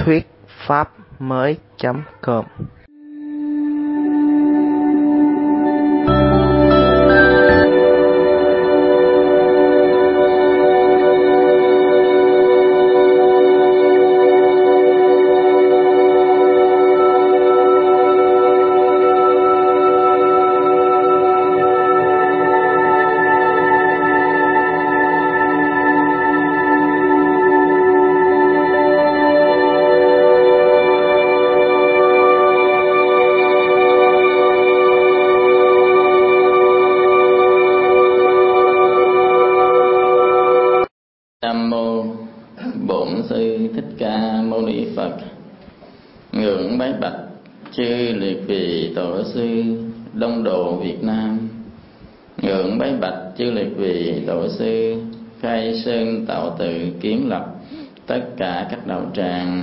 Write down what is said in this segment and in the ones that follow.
thuyết pháp mới.com. Nam mô Bổn Sư Thích Ca Mâu Ni Phật. Ngưỡng bái bạch chư liệt vị tổ sư Đông Độ Việt Nam. Ngưỡng bái bạch chư liệt vị tổ sư khai sơn tạo tự kiến lập tất cả các đạo tràng.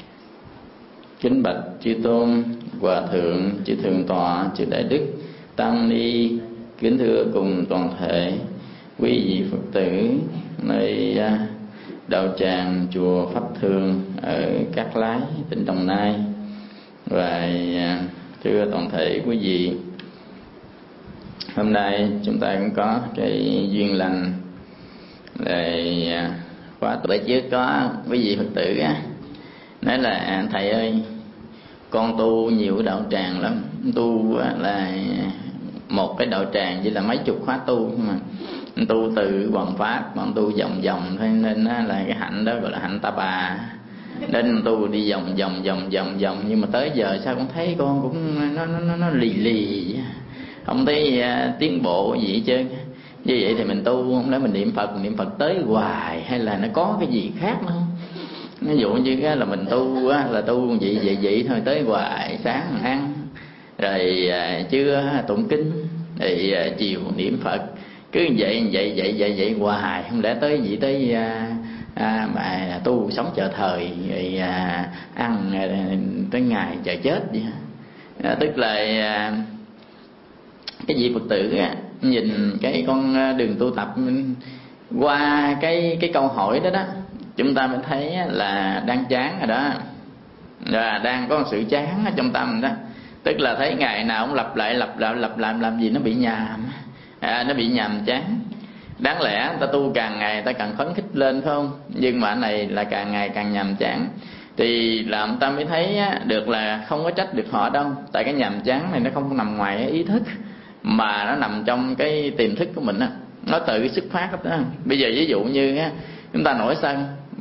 Kính bạch chư tôn, hòa thượng, chư thượng tọa, chư đại đức, tăng ni. Kính thưa cùng toàn thể quý vị Phật tử nơi đạo tràng chùa Pháp Thường ở Cát Lái, tỉnh Đồng Nai. Và thưa toàn thể quý vị, hôm nay chúng ta cũng có cái duyên lành để khóa bữa trước có quý vị Phật tử nói là thầy ơi, con tu nhiều đạo tràng lắm, tu là một cái đạo tràng chỉ là mấy chục khóa tu, nhưng mà tu từ bằng pháp, bằng tu vòng vòng thôi, nên là cái hạnh đó gọi là hạnh ta bà. Nên tu đi vòng vòng, nhưng mà tới giờ sao con thấy con cũng nó lì, không thấy tiến bộ gì hết trơn. Như vậy thì mình tu không lẽ mình niệm Phật tới hoài, hay là nó có cái gì khác nữa không? Ví dụ như là mình tu là tu vậy thôi, tới hoài, sáng ăn rồi trưa tụng kinh rồi chiều niệm Phật, cứ vậy hoài, không lẽ tới gì tới mà tu sống chờ thời rồi ăn tới ngày chờ chết vậy. Tức là cái vị Phật tử nhìn cái con đường tu tập qua cái câu hỏi đó chúng ta mới thấy là đang chán rồi đó, và đang có một sự chán ở trong tâm đó. Tức là thấy ngày nào cũng lặp lại làm gì nó bị nhàm, nó bị nhàm chán. Đáng lẽ người ta tu càng ngày ta càng phấn khích lên phải không? Nhưng mà cái này là càng ngày càng nhàm chán. Thì làm ta mới thấy được là không có trách được họ đâu. Tại cái nhàm chán này nó không nằm ngoài ý thức, mà nó nằm trong cái tiềm thức của mình nó tự cái xuất phát đó. Bây giờ ví dụ như chúng ta nổi sân,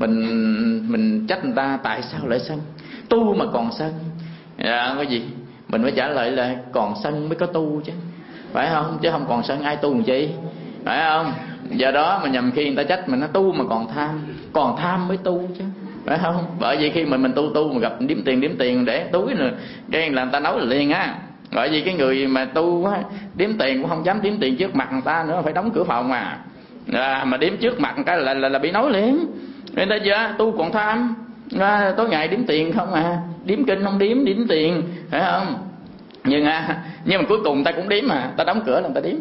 mình trách người ta tại sao lại sân, tu mà còn sân, cái gì mình phải trả lời là còn sân mới có tu chứ, phải không? Chứ không còn sân ai tu làm chi, phải không? Do đó mà nhầm khi người ta trách mình nó tu mà còn tham mới tu chứ, phải không? Bởi vì khi mình tu mà gặp đếm tiền để túi nữa, cái là người ta nói là liền bởi vì cái người mà tu đếm tiền cũng không dám đếm tiền trước mặt người ta nữa, phải đóng cửa phòng mà đếm trước mặt cái là bị nói liền. Nên ta chưa tu còn tham, tối ngày đếm tiền không đếm kinh không đếm tiền, phải không? Nhưng mà cuối cùng ta cũng đếm ta đóng cửa là ta đếm.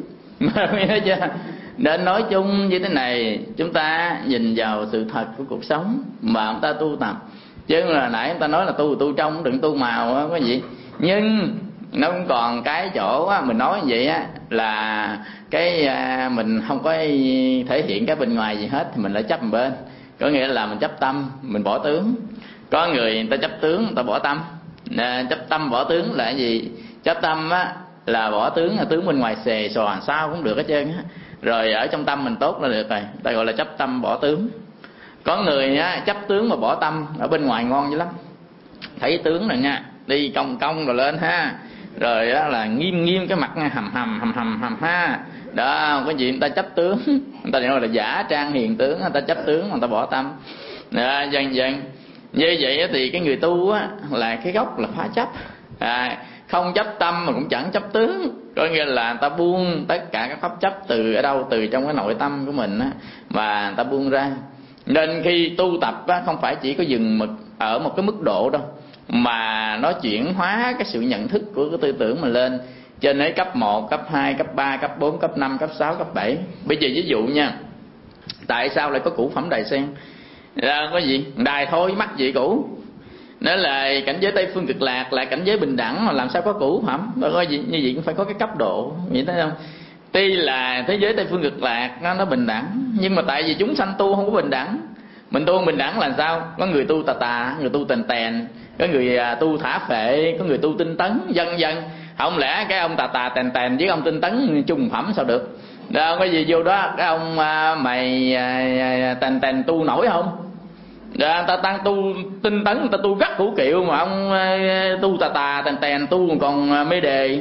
Nên nói chung như thế này, chúng ta nhìn vào sự thật của cuộc sống mà chúng ta tu tập, chứ là nãy chúng ta nói là tu trong đừng tu màu có gì. Nhưng nó cũng còn cái chỗ mình nói như vậy là cái mình không có thể hiện cái bên ngoài gì hết, thì mình lại chấp một bên. Có nghĩa là mình chấp tâm, mình bỏ tướng. Có người ta chấp tướng, người ta bỏ tâm. Chấp tâm bỏ tướng là cái gì? Chấp tâm là bỏ tướng, tướng bên ngoài xề xòa sao cũng được hết trơn rồi ở trong tâm mình tốt là được rồi, ta gọi là chấp tâm bỏ tướng. Có người chấp tướng mà bỏ tâm, ở bên ngoài ngon dữ lắm, thấy tướng rồi nha, đi cong rồi lên rồi là nghiêm cái mặt hầm đó. Cái gì người ta chấp tướng, người ta gọi là giả trang hiền tướng, người ta chấp tướng, người ta bỏ tâm dần như vậy. Thì cái người tu là cái gốc là phá chấp, không chấp tâm mà cũng chẳng chấp tướng. Có nghĩa là người ta buông tất cả các pháp chấp từ ở đâu, từ trong cái nội tâm của mình mà người ta buông ra. Nên khi tu tập không phải chỉ có dừng ở một cái mức độ đâu, mà nó chuyển hóa cái sự nhận thức của cái tư tưởng mình lên trên ấy cấp 1, cấp 2, cấp 3, cấp 4, cấp 5, cấp 6, cấp 7. Bây giờ ví dụ nha, tại sao lại có củ phẩm đài sen? Có gì? Đài thôi mắc gì củ? Nên là cảnh giới Tây Phương Cực Lạc là cảnh giới bình đẳng, mà làm sao có cửu phẩm? Bởi có gì như vậy cũng phải có cái cấp độ, vậy thấy không? Tuy là thế giới Tây Phương Cực Lạc nó bình đẳng, nhưng mà tại vì chúng sanh tu không có bình đẳng. Mình tu bình đẳng là sao? Có người tu tà tà, người tu tèn tèn, có người tu thả phệ, có người tu tinh tấn, vân vân. Không lẽ cái ông tà tà tèn tèn với ông tinh tấn trùng phẩm sao được? Đâu có gì vô đó. Cái ông mày tèn tèn tu nổi không? Người ta tăng tu tinh tấn, người ta tu gắt củ kiệu, mà ông tu tà tà tèn tèn, tu còn mê đề,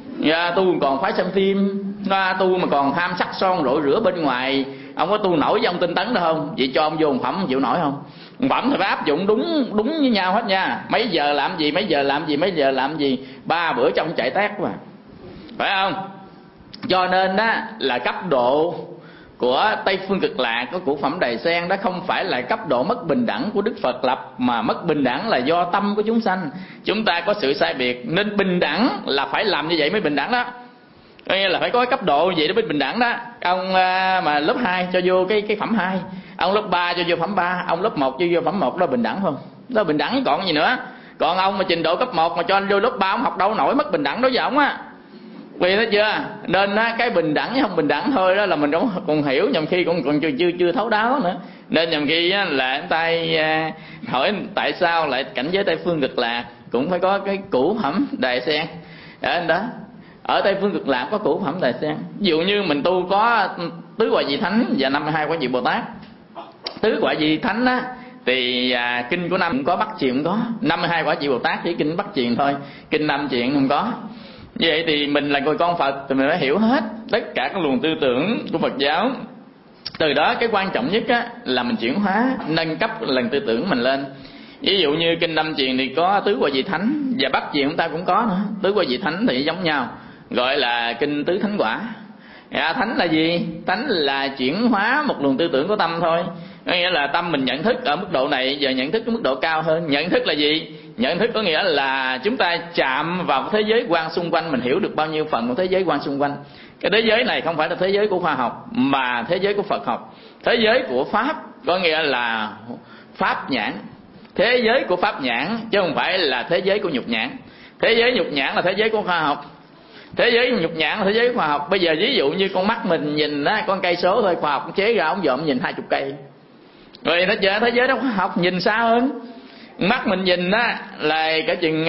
tu còn phái xem phim, tu mà còn ham sắc son rội rửa bên ngoài. Ông có tu nổi với ông tinh tấn đâu không? Vậy cho ông vô một phẩm chịu nổi không? Một phẩm thì phải áp dụng đúng với nhau hết nha. Mấy giờ làm gì, mấy giờ làm gì, mấy giờ làm gì, 3 bữa trong chạy tét mà, phải không? Cho nên đó là cấp độ của Tây Phương Cực Lạc, của cửu phẩm Đài Sen đó không phải là cấp độ mất bình đẳng của Đức Phật lập, mà mất bình đẳng là do tâm của chúng sanh. Chúng ta có sự sai biệt, nên bình đẳng là phải làm như vậy mới bình đẳng đó. Có nghĩa là phải có cái cấp độ vậy để mới bình đẳng đó. Ông mà lớp 2 cho vô cái phẩm 2, ông lớp 3 cho vô phẩm 3, ông lớp 1 cho vô phẩm 1, đó bình đẳng không? Đó bình đẳng còn gì nữa. Còn ông mà trình độ cấp 1 mà cho anh vô lớp 3, ông học đâu nổi, mất bình đẳng đó với ông á. Vì thấy chưa? Nên cái bình đẳng với không bình đẳng thôi đó là mình cũng còn hiểu, nhầm khi còn chưa thấu đáo nữa. Nên nhầm khi là anh ta hỏi tại sao lại cảnh giới Tây Phương Cực Lạc cũng phải có cái cửu phẩm Đài Sen đó. Ở Tây Phương Cực Lạc có cửu phẩm Đài Sen. Ví dụ như mình tu có tứ quả vị thánh và 52 quả vị Bồ Tát. Tứ quả vị thánh á thì kinh của Nam cũng có, Bắc Truyền cũng có. 52 quả vị Bồ Tát chỉ kinh Bắc Truyền thôi, kinh Nam Truyền không có. Như vậy thì mình là người con Phật thì mình phải hiểu hết tất cả các luồng tư tưởng của Phật giáo. Từ đó cái quan trọng nhất á là mình chuyển hóa, nâng cấp lần tư tưởng mình lên. Ví dụ như kinh Nam Truyền thì có tứ quả vị thánh, và Bắc Truyền chúng ta cũng có nữa. Tứ quả vị thánh thì giống nhau, gọi là kinh tứ thánh quả. Thánh là gì? Thánh là chuyển hóa một luồng tư tưởng của tâm thôi. Có nghĩa là tâm mình nhận thức ở mức độ này, giờ nhận thức ở mức độ cao hơn. Nhận thức là gì? Nhận thức có nghĩa là chúng ta chạm vào thế giới quan xung quanh, mình hiểu được bao nhiêu phần của thế giới quan xung quanh. Cái thế giới này không phải là thế giới của khoa học, mà thế giới của Phật học. Thế giới của Pháp có nghĩa là Pháp nhãn. Thế giới của Pháp nhãn chứ không phải là thế giới của nhục nhãn. Thế giới nhục nhãn là thế giới của khoa học. Thế giới nhục nhãn là thế giới khoa học. Bây giờ ví dụ như con mắt mình nhìn á, con cây số thôi, khoa học chế ra ống dòm nhìn 20 cây. Rồi nó chờ thế giới đó khoa học nhìn xa hơn. Mắt mình nhìn á là cả chừng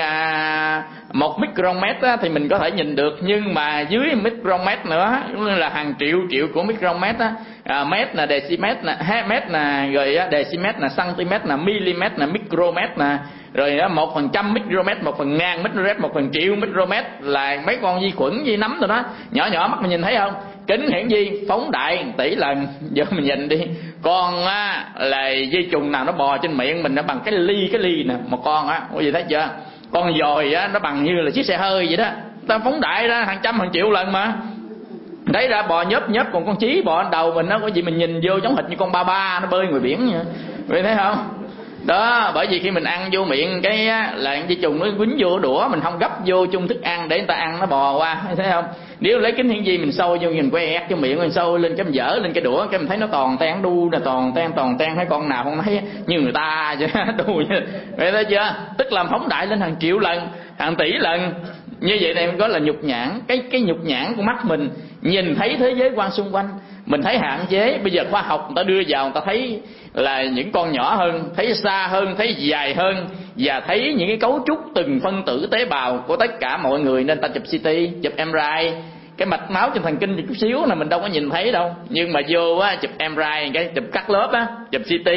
1 micromet á, thì mình có thể nhìn được, nhưng mà dưới micromet nữa là hàng triệu của micromet á, mét là decimet nè, mét là rồi decimet là centimet là milimet là micromet nè, rồi 1% micromet, 1/1000 micromet, 1/1000 micromet là mấy con vi khuẩn vi nấm rồi đó, nhỏ nhỏ mắt mình nhìn thấy không? Kính hiển vi phóng đại tỷ lần. Giờ mình nhìn đi, con á là vi trùng nào nó bò trên miệng mình nó bằng cái ly nè, một con á, có gì thấy chưa? Con dồi á nó bằng như là chiếc xe hơi vậy đó, ta phóng đại ra hàng trăm hàng triệu lần mà. Đấy ra bò nhớp, còn con chí bò đầu mình nó có gì mình nhìn vô giống hệt như con ba nó bơi ngoài biển vậy. Vậy thấy không? Đó, bởi vì khi mình ăn vô miệng cái là vi trùng nó quýnh vô đũa, mình không gấp vô chung thức ăn để người ta ăn nó bò qua, thấy không? Nếu lấy kính hiển vi mình sâu vô, mình quay ép cho miệng mình sâu lên, cái mình dở lên cái đũa, cái mình thấy nó toàn ten đu là toàn ten, thấy con nào không thấy như người ta vậy đu vậy. Vậy thấy chưa? Tức là phóng đại lên hàng triệu lần, hàng tỷ lần. Như vậy này mình gọi là nhục nhãn. Cái nhục nhãn của mắt mình nhìn thấy thế giới quan xung quanh, mình thấy hạn chế. Bây giờ khoa học người ta đưa vào, người ta thấy là những con nhỏ hơn, thấy xa hơn, thấy dài hơn, và thấy những cái cấu trúc từng phân tử tế bào của tất cả mọi người. Nên ta chụp CT, chụp MRI, cái mạch máu trên thần kinh chút xíu là mình đâu có nhìn thấy đâu, nhưng mà vô á chụp MRI, cái chụp cắt lớp á, chụp CT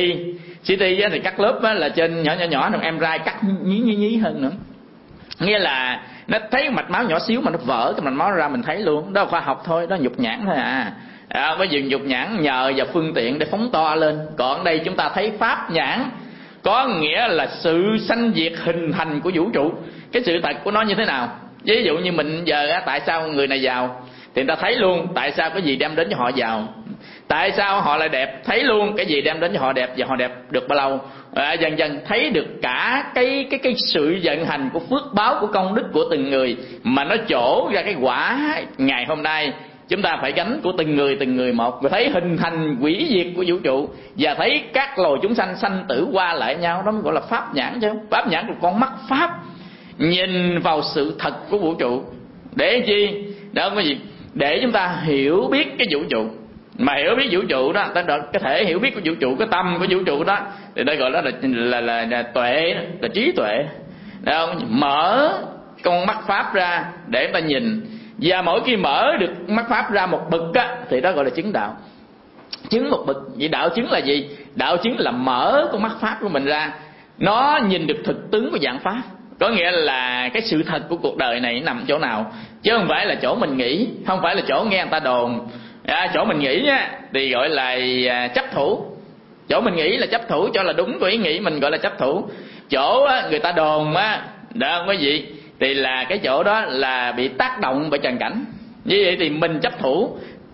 á thì cắt lớp á là trên nhỏ, còn MRI cắt nhí hơn nữa. Nghĩa là nó thấy mạch máu nhỏ xíu mà nó vỡ cái mạch máu ra mình thấy luôn. Đó là khoa học thôi, đó là nhục nhãn thôi à. Bởi vì nhục nhãn nhờ vào phương tiện để phóng to lên. Còn ở đây chúng ta thấy pháp nhãn, có nghĩa là sự sanh diệt hình thành của vũ trụ. Cái sự thật của nó như thế nào? Ví dụ như mình giờ tại sao người này giàu thì người ta thấy luôn tại sao cái gì đem đến cho họ giàu. Tại sao họ lại đẹp, thấy luôn cái gì đem đến cho họ đẹp và họ đẹp được bao lâu. Dần dần thấy được cả cái sự vận hành của phước báo, của công đức của từng người, mà nó trổ ra cái quả ngày hôm nay chúng ta phải gánh của từng người một, rồi thấy hình thành hủy diệt của vũ trụ, và thấy các loài chúng sanh sanh tử qua lại nhau. Đó mới gọi là pháp nhãn chứ. Pháp nhãn là con mắt pháp nhìn vào sự thật của vũ trụ. Để chi? Đó có gì? Để chúng ta hiểu biết cái vũ trụ. Mà hiểu biết vũ trụ đó, ta được cái thể hiểu biết của vũ trụ, cái tâm của vũ trụ đó, thì đây gọi đó là tuệ, là trí tuệ. Đó, mở con mắt pháp ra để ta nhìn, và mỗi khi mở được mắt pháp ra một bậc á, thì đó gọi là chứng đạo. Chứng một bậc. Vậy đạo chứng là gì? Đạo chứng là mở con mắt pháp của mình ra, nó nhìn được thực tướng của dạng pháp. Có nghĩa là cái sự thật của cuộc đời này nằm chỗ nào, chứ không phải là chỗ mình nghĩ, không phải là chỗ nghe người ta đồn. Chỗ mình nghĩ á, thì gọi là chấp thủ. Chỗ mình nghĩ là chấp thủ, cho là đúng của ý nghĩ mình gọi là chấp thủ. Chỗ á, người ta đồn á, đó không có gì, thì là cái chỗ đó là bị tác động bởi trần cảnh. Như vậy thì mình chấp thủ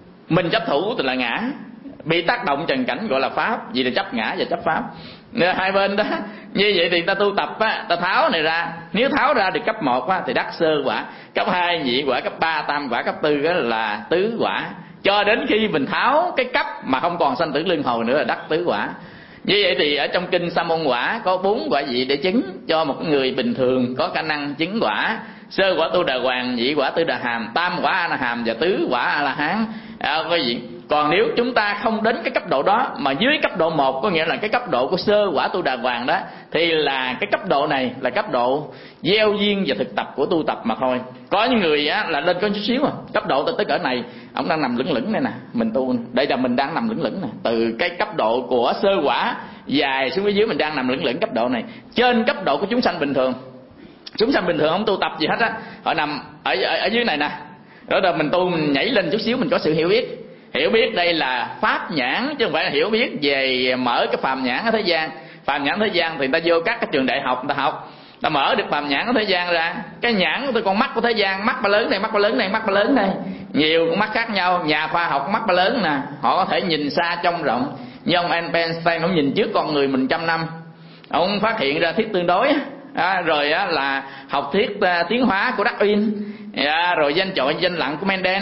thì là ngã, bị tác động trần cảnh gọi là pháp. Vì là chấp ngã và chấp pháp, hai bên đó. Như vậy thì ta tu tập á, ta tháo này ra. Nếu tháo ra được cấp 1 á, thì đắc sơ quả, cấp 2 nhị quả, cấp 3 tam quả, cấp 4 là tứ quả. Cho đến khi mình tháo cái cấp mà không còn sanh tử luân hồi nữa là đắc tứ quả. Như vậy thì ở trong kinh Sa môn quả có 4 quả vị để chứng cho một người bình thường có khả năng chứng quả. Sơ quả Tu Đà Hoàng, nhị quả Tư Đà Hàm, tam quả A La Hàm và tứ quả A La Hán. Có gì? Còn nếu chúng ta không đến cái cấp độ đó, mà dưới cấp độ 1, có nghĩa là cái cấp độ của sơ quả Tu Đà Hoàng đó, thì là cái cấp độ này là cấp độ gieo duyên và thực tập của tu tập mà thôi. Có những người á, là lên có chút xíu cấp độ tới cỡ này, ông đang nằm lững lững đây nè, mình tu đây là mình đang nằm lững lững nè. Từ cái cấp độ của sơ quả dài xuống phía dưới mình đang nằm lững lững cấp độ này. Trên cấp độ của chúng sanh bình thường, chúng sanh bình thường không tu tập gì hết á, họ nằm ở dưới này nè. Đó là mình tu, mình nhảy lên chút xíu mình có sự hiểu biết. Hiểu biết đây là pháp nhãn, chứ không phải là hiểu biết về mở cái phàm nhãn ở thế gian. Phàm nhãn thế gian thì người ta vô các cái trường đại học người ta học, ta mở được phàm nhãn ở thế gian ra. Cái nhãn của con mắt của thế gian, mắt ba lớn này, mắt ba lớn này, mắt ba lớn này, nhiều con mắt khác nhau. Nhà khoa học mắt ba lớn nè, họ có thể nhìn xa trông rộng. Như ông Einstein, ông nhìn trước con người mình 100 năm, ông phát hiện ra thiết tương đối. Rồi là học thuyết tiến hóa của Darwin, rồi danh chọi danh lặng của Mendel,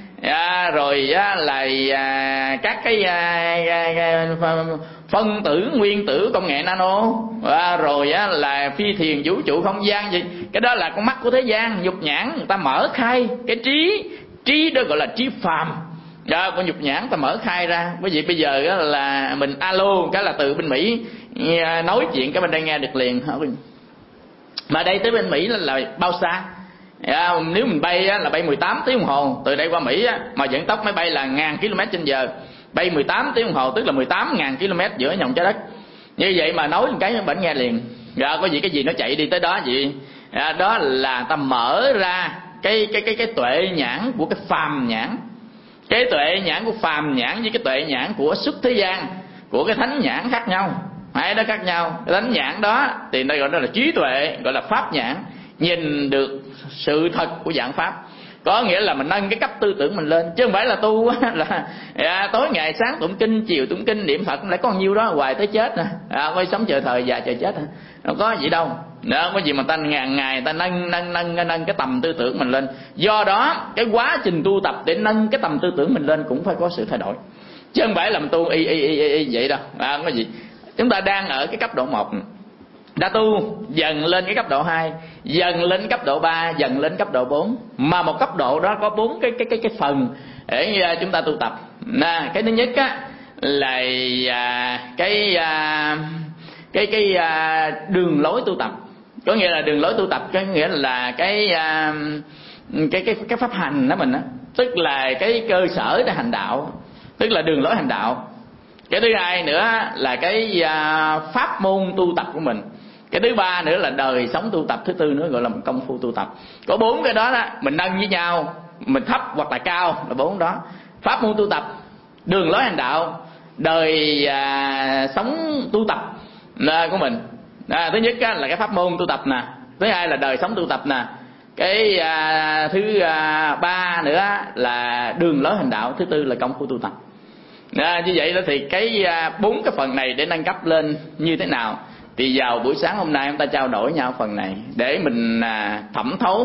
rồi là các cái phân tử nguyên tử công nghệ nano, rồi là phi thiền vũ trụ không gian gì. Cái đó là con mắt của thế gian. Nhục nhãn người ta mở khai cái trí đó gọi là trí phàm. Con nhục nhãn ta mở khai ra. Bởi vì bây giờ là mình alo cái là từ bên Mỹ nói chuyện cái bên đây nghe được liền. Mà đây tới bên Mỹ là bao xa? Nếu mình bay là bay 18 tiếng đồng hồ từ đây qua Mỹ mà vận tốc máy bay là 1000 km/h, bay 18 tiếng đồng hồ tức là 18.000 km giữa nhộng trái đất. Như vậy mà nói một cái bệnh nghe liền. Có gì cái gì nó chạy đi tới đó vậy. Đó là ta mở ra cái tuệ nhãn của cái phàm nhãn. Cái tuệ nhãn của phàm nhãn với cái tuệ nhãn của xuất thế gian, của cái thánh nhãn khác nhau. Hai đó khác nhau. Cái thánh nhãn đó thì đây gọi là trí tuệ, gọi là pháp nhãn, nhìn được sự thật của dạng pháp. Có nghĩa là mình nâng cái cấp tư tưởng mình lên, chứ không phải là tu là tối ngày sáng tụng kinh, chiều tụng kinh, niệm Phật lại có nhiêu đó hoài tới chết nè. Coi sống chờ thời già chờ chết, đâu có gì đâu. Đó, có gì mà ta ngàn ngày ta nâng cái tầm tư tưởng mình lên. Do đó cái quá trình tu tập để nâng cái tầm tư tưởng mình lên cũng phải có sự thay đổi, chứ không phải là mình tu y vậy đâu. Không có gì. Chúng ta đang ở cái cấp độ 1, đã tu dần lên cái cấp độ 2, dần lên cấp độ 3, dần lên cấp độ 4. Mà một cấp độ đó có 4 cái phần để chúng ta tu tập. Cái thứ nhất á là cái đường lối tu tập. Có nghĩa là đường lối tu tập, có nghĩa là cái pháp hành đó mình á, tức là cái cơ sở để hành đạo, tức là đường lối hành đạo. Cái thứ hai nữa là cái pháp môn tu tập của mình. Cái thứ ba nữa là đời sống tu tập. Thứ tư nữa gọi là công phu tu tập. Có 4 cái đó mình nâng với nhau, mình thấp hoặc là cao là 4 đó. Pháp môn tu tập, đường lối hành đạo, đời sống tu tập của mình. Thứ nhất là cái pháp môn tu tập nè, thứ hai là đời sống tu tập nè, cái thứ ba nữa là đường lối hành đạo, thứ tư là công phu tu tập. Như vậy đó thì cái 4 cái phần này để nâng cấp lên như thế nào thì vào buổi sáng hôm nay chúng ta trao đổi nhau phần này để mình thẩm thấu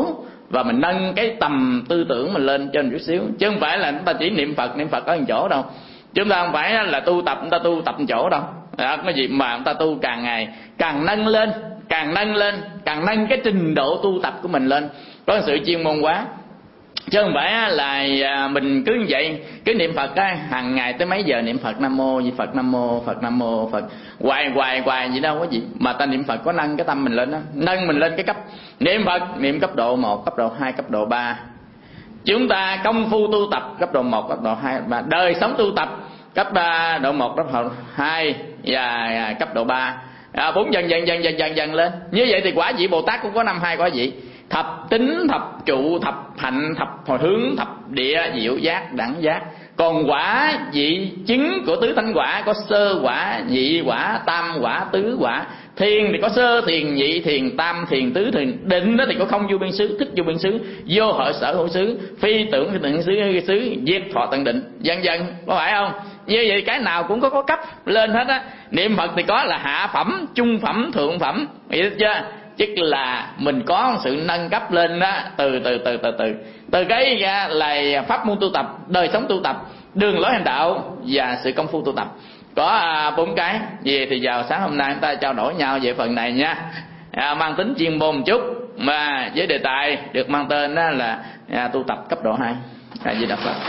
và mình nâng cái tầm tư tưởng mình lên trên chút xíu, chứ không phải là chúng ta chỉ niệm Phật ở một chỗ đâu. Chúng ta không phải là tu tập, chúng ta tu tập một chỗ đâu. Cái gì mà chúng ta tu càng ngày càng nâng lên, càng nâng cái trình độ tu tập của mình lên, có sự chuyên môn quá. Chứ không phải là mình cứ như vậy, cứ niệm Phật á, hàng ngày tới mấy giờ niệm Phật Nam Mô Di Phật, Nam Mô Phật, Nam Mô Phật, hoài vậy đâu có gì. Mà ta niệm Phật có nâng cái tâm mình lên đó, nâng mình lên cái cấp niệm Phật, niệm cấp độ 1, cấp độ 2, cấp độ 3. Chúng ta công phu tu tập cấp độ 1, cấp độ 2, và đời sống tu tập cấp độ 1, cấp độ 2 và cấp độ 3. 4 dần lên. Như vậy thì quả vị Bồ Tát cũng có 52 quả vị: thập tính, thập trụ, thập hạnh, thập hồi hướng, thập địa, diệu giác, đẳng giác. Còn quả vị chứng của tứ thánh quả có sơ quả, nhị quả, tam quả, tứ quả. Thiền thì có sơ thiền, nhị thiền, tam thiền, tứ thiền. Định đó thì có không vô biên xứ, thức vô biên xứ, vô hội sở hữu xứ, phi tưởng phi tưởng xứ, diệt thọ tận định, dần có phải không? Như vậy cái nào cũng có cấp lên hết á. Niệm Phật thì có là hạ phẩm, trung phẩm, thượng phẩm, hiểu chưa? Tức là mình có sự nâng cấp lên đó, từ cái là pháp môn tu tập, đời sống tu tập, đường lối hành đạo và sự công phu tu tập. Có 4 cái. Vì thì vào sáng hôm nay chúng ta trao đổi nhau về phần này nha, mang tính chuyên môn một chút, mà với đề tài được mang tên đó là tu tập cấp độ 2. Di Đà Phật.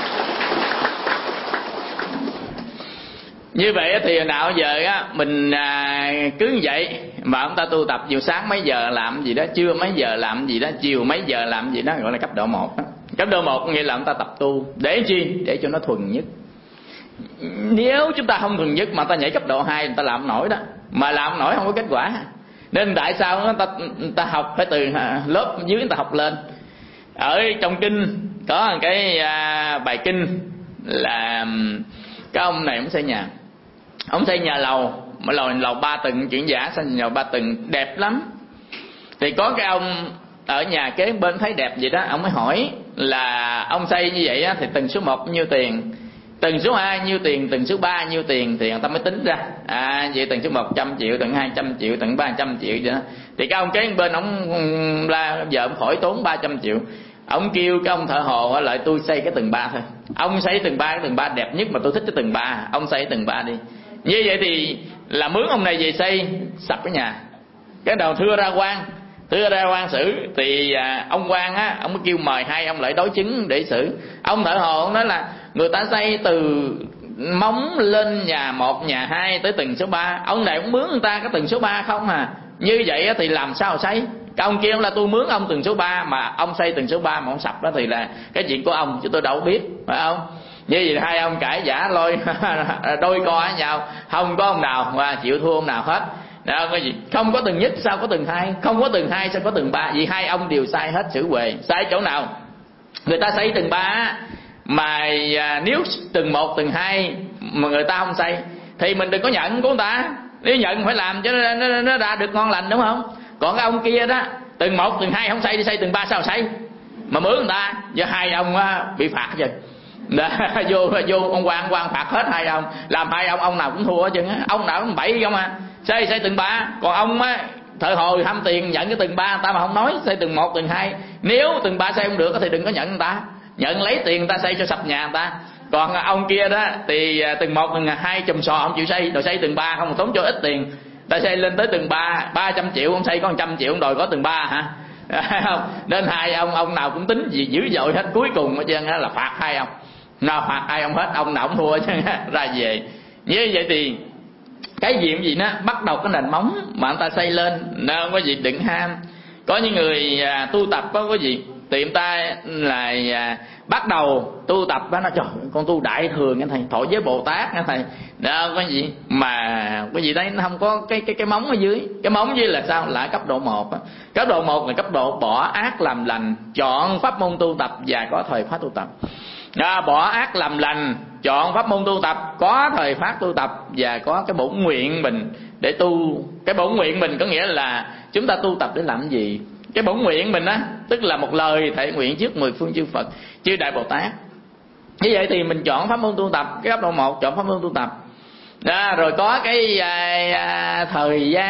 Như vậy thì nào giờ á mình cứ như vậy mà chúng ta tu tập, chiều sáng mấy giờ làm gì đó, trưa mấy giờ làm gì đó, chiều mấy giờ làm gì đó, gọi là cấp độ 1 đó. Cấp độ 1 nghĩa là chúng ta tập tu để chi? Để cho nó thuần nhất. Nếu chúng ta không thuần nhất mà ta nhảy cấp độ 2, người ta làm nổi đó, mà làm nổi không có kết quả. Nên tại sao người ta học phải từ lớp dưới người ta học lên. Ở trong kinh có một cái bài kinh là cái ông này ông xây nhà, ông xây nhà lầu, mà lầu 3 tầng, chuyển giả xây nhà 3 tầng đẹp lắm. Thì có cái ông ở nhà kế bên thấy đẹp vậy đó, ông mới hỏi là ông xây như vậy á, thì tầng số 1 nhiêu tiền, tầng số 2 nhiêu tiền, tầng số 3 nhiêu tiền, thì người ta mới tính ra. Vậy tầng số 100 triệu, tầng 200 triệu, tầng 300 triệu vậy đó. Thì cái ông kế bên ông la vợ ông khỏi tốn 300 triệu. Ông kêu cái ông thợ hồ lại tôi xây cái tầng 3 thôi. Ông xây tầng 3, cái tầng 3 đẹp nhất mà tôi thích cái tầng 3, ông xây tầng 3 đi. Như vậy thì là mướn ông này về xây sập cái nhà. Cái đầu thưa ra quan xử. Thì ông quan á, ông mới kêu mời hai ông lại đối chứng để xử. Ông thợ hồ ông nói là người ta xây từ móng lên nhà 1, nhà 2 tới tầng số 3, ông này cũng mướn người ta cái tầng số 3 không à. Như vậy thì làm sao xây? Cái ông kia là tôi mướn ông tầng số 3 mà ông xây tầng số 3 mà ông sập đó thì là cái chuyện của ông chứ tôi đâu biết, phải không? Như vậy hai ông cãi giả lôi đôi co với nhau, không có ông nào mà chịu thua ông nào hết. Đó, cái gì không có tầng nhất sao có tầng 2, không có tầng 2 sao có tầng 3? Vì hai ông đều sai hết xử huề. Sai chỗ nào? Người ta xây tầng 3 mà nếu tầng 1, tầng 2 mà người ta không xây thì mình đừng có nhận của người ta. Nếu nhận phải làm cho nó ra được ngon lành, đúng không? Còn cái ông kia đó, tầng 1, tầng 2 không xây, đi xây tầng 3 sao xây? Mà mướn người ta, giờ hai ông bị phạt rồi. Vô ông quan phạt hết hai ông, làm hai ông nào cũng thua hết trơn á, ông nào cũng bậy không à. Xây tầng 3, còn ông á thợ hồ ham tiền nhận cái tầng 3 người ta mà không nói xây tầng 1, tầng 2. Nếu tầng 3 xây không được thì đừng có nhận người ta, nhận lấy tiền người ta xây cho sập nhà người ta. Còn ông kia đó thì tầng 1, tầng 2 chùm sò ông chịu xây, rồi xây tầng 3 không tốn cho ít tiền. Ta xây lên tới tầng 3 300 triệu, ông xây có 100 triệu, ông đòi có tầng 3 hả? Không. Nên hai ông nào cũng tính gì dữ dội hết, cuối cùng ở trên là phạt hai ông. Nào phạt hai ông hết, ông nào cũng thua chứ ra về. Như vậy thì cái gì nó bắt đầu cái nền móng mà người ta xây lên, nó không có gì đừng ham. Có những người tu tập có gì thì người ta là bắt đầu tu tập đó, nó trời con tu đại thường thầy, thọ với Bồ Tát thầy. Đó có gì mà cái gì đấy nó không có cái móng ở dưới. Cái móng dưới là sao? Là cấp độ 1. Cấp độ 1 là cấp độ bỏ ác làm lành, chọn pháp môn tu tập và có thời pháp tu tập. Bỏ ác làm lành, chọn pháp môn tu tập, có thời pháp tu tập và có cái bổn nguyện mình để tu. Cái bổn nguyện mình có nghĩa là chúng ta tu tập để làm gì? Cái bổn nguyện mình á, tức là một lời thể nguyện trước 10 phương chư Phật, chư Đại Bồ Tát. Như vậy thì mình chọn pháp môn tu tập, cái cấp độ 1 chọn pháp môn tu tập. Rồi có cái thời gian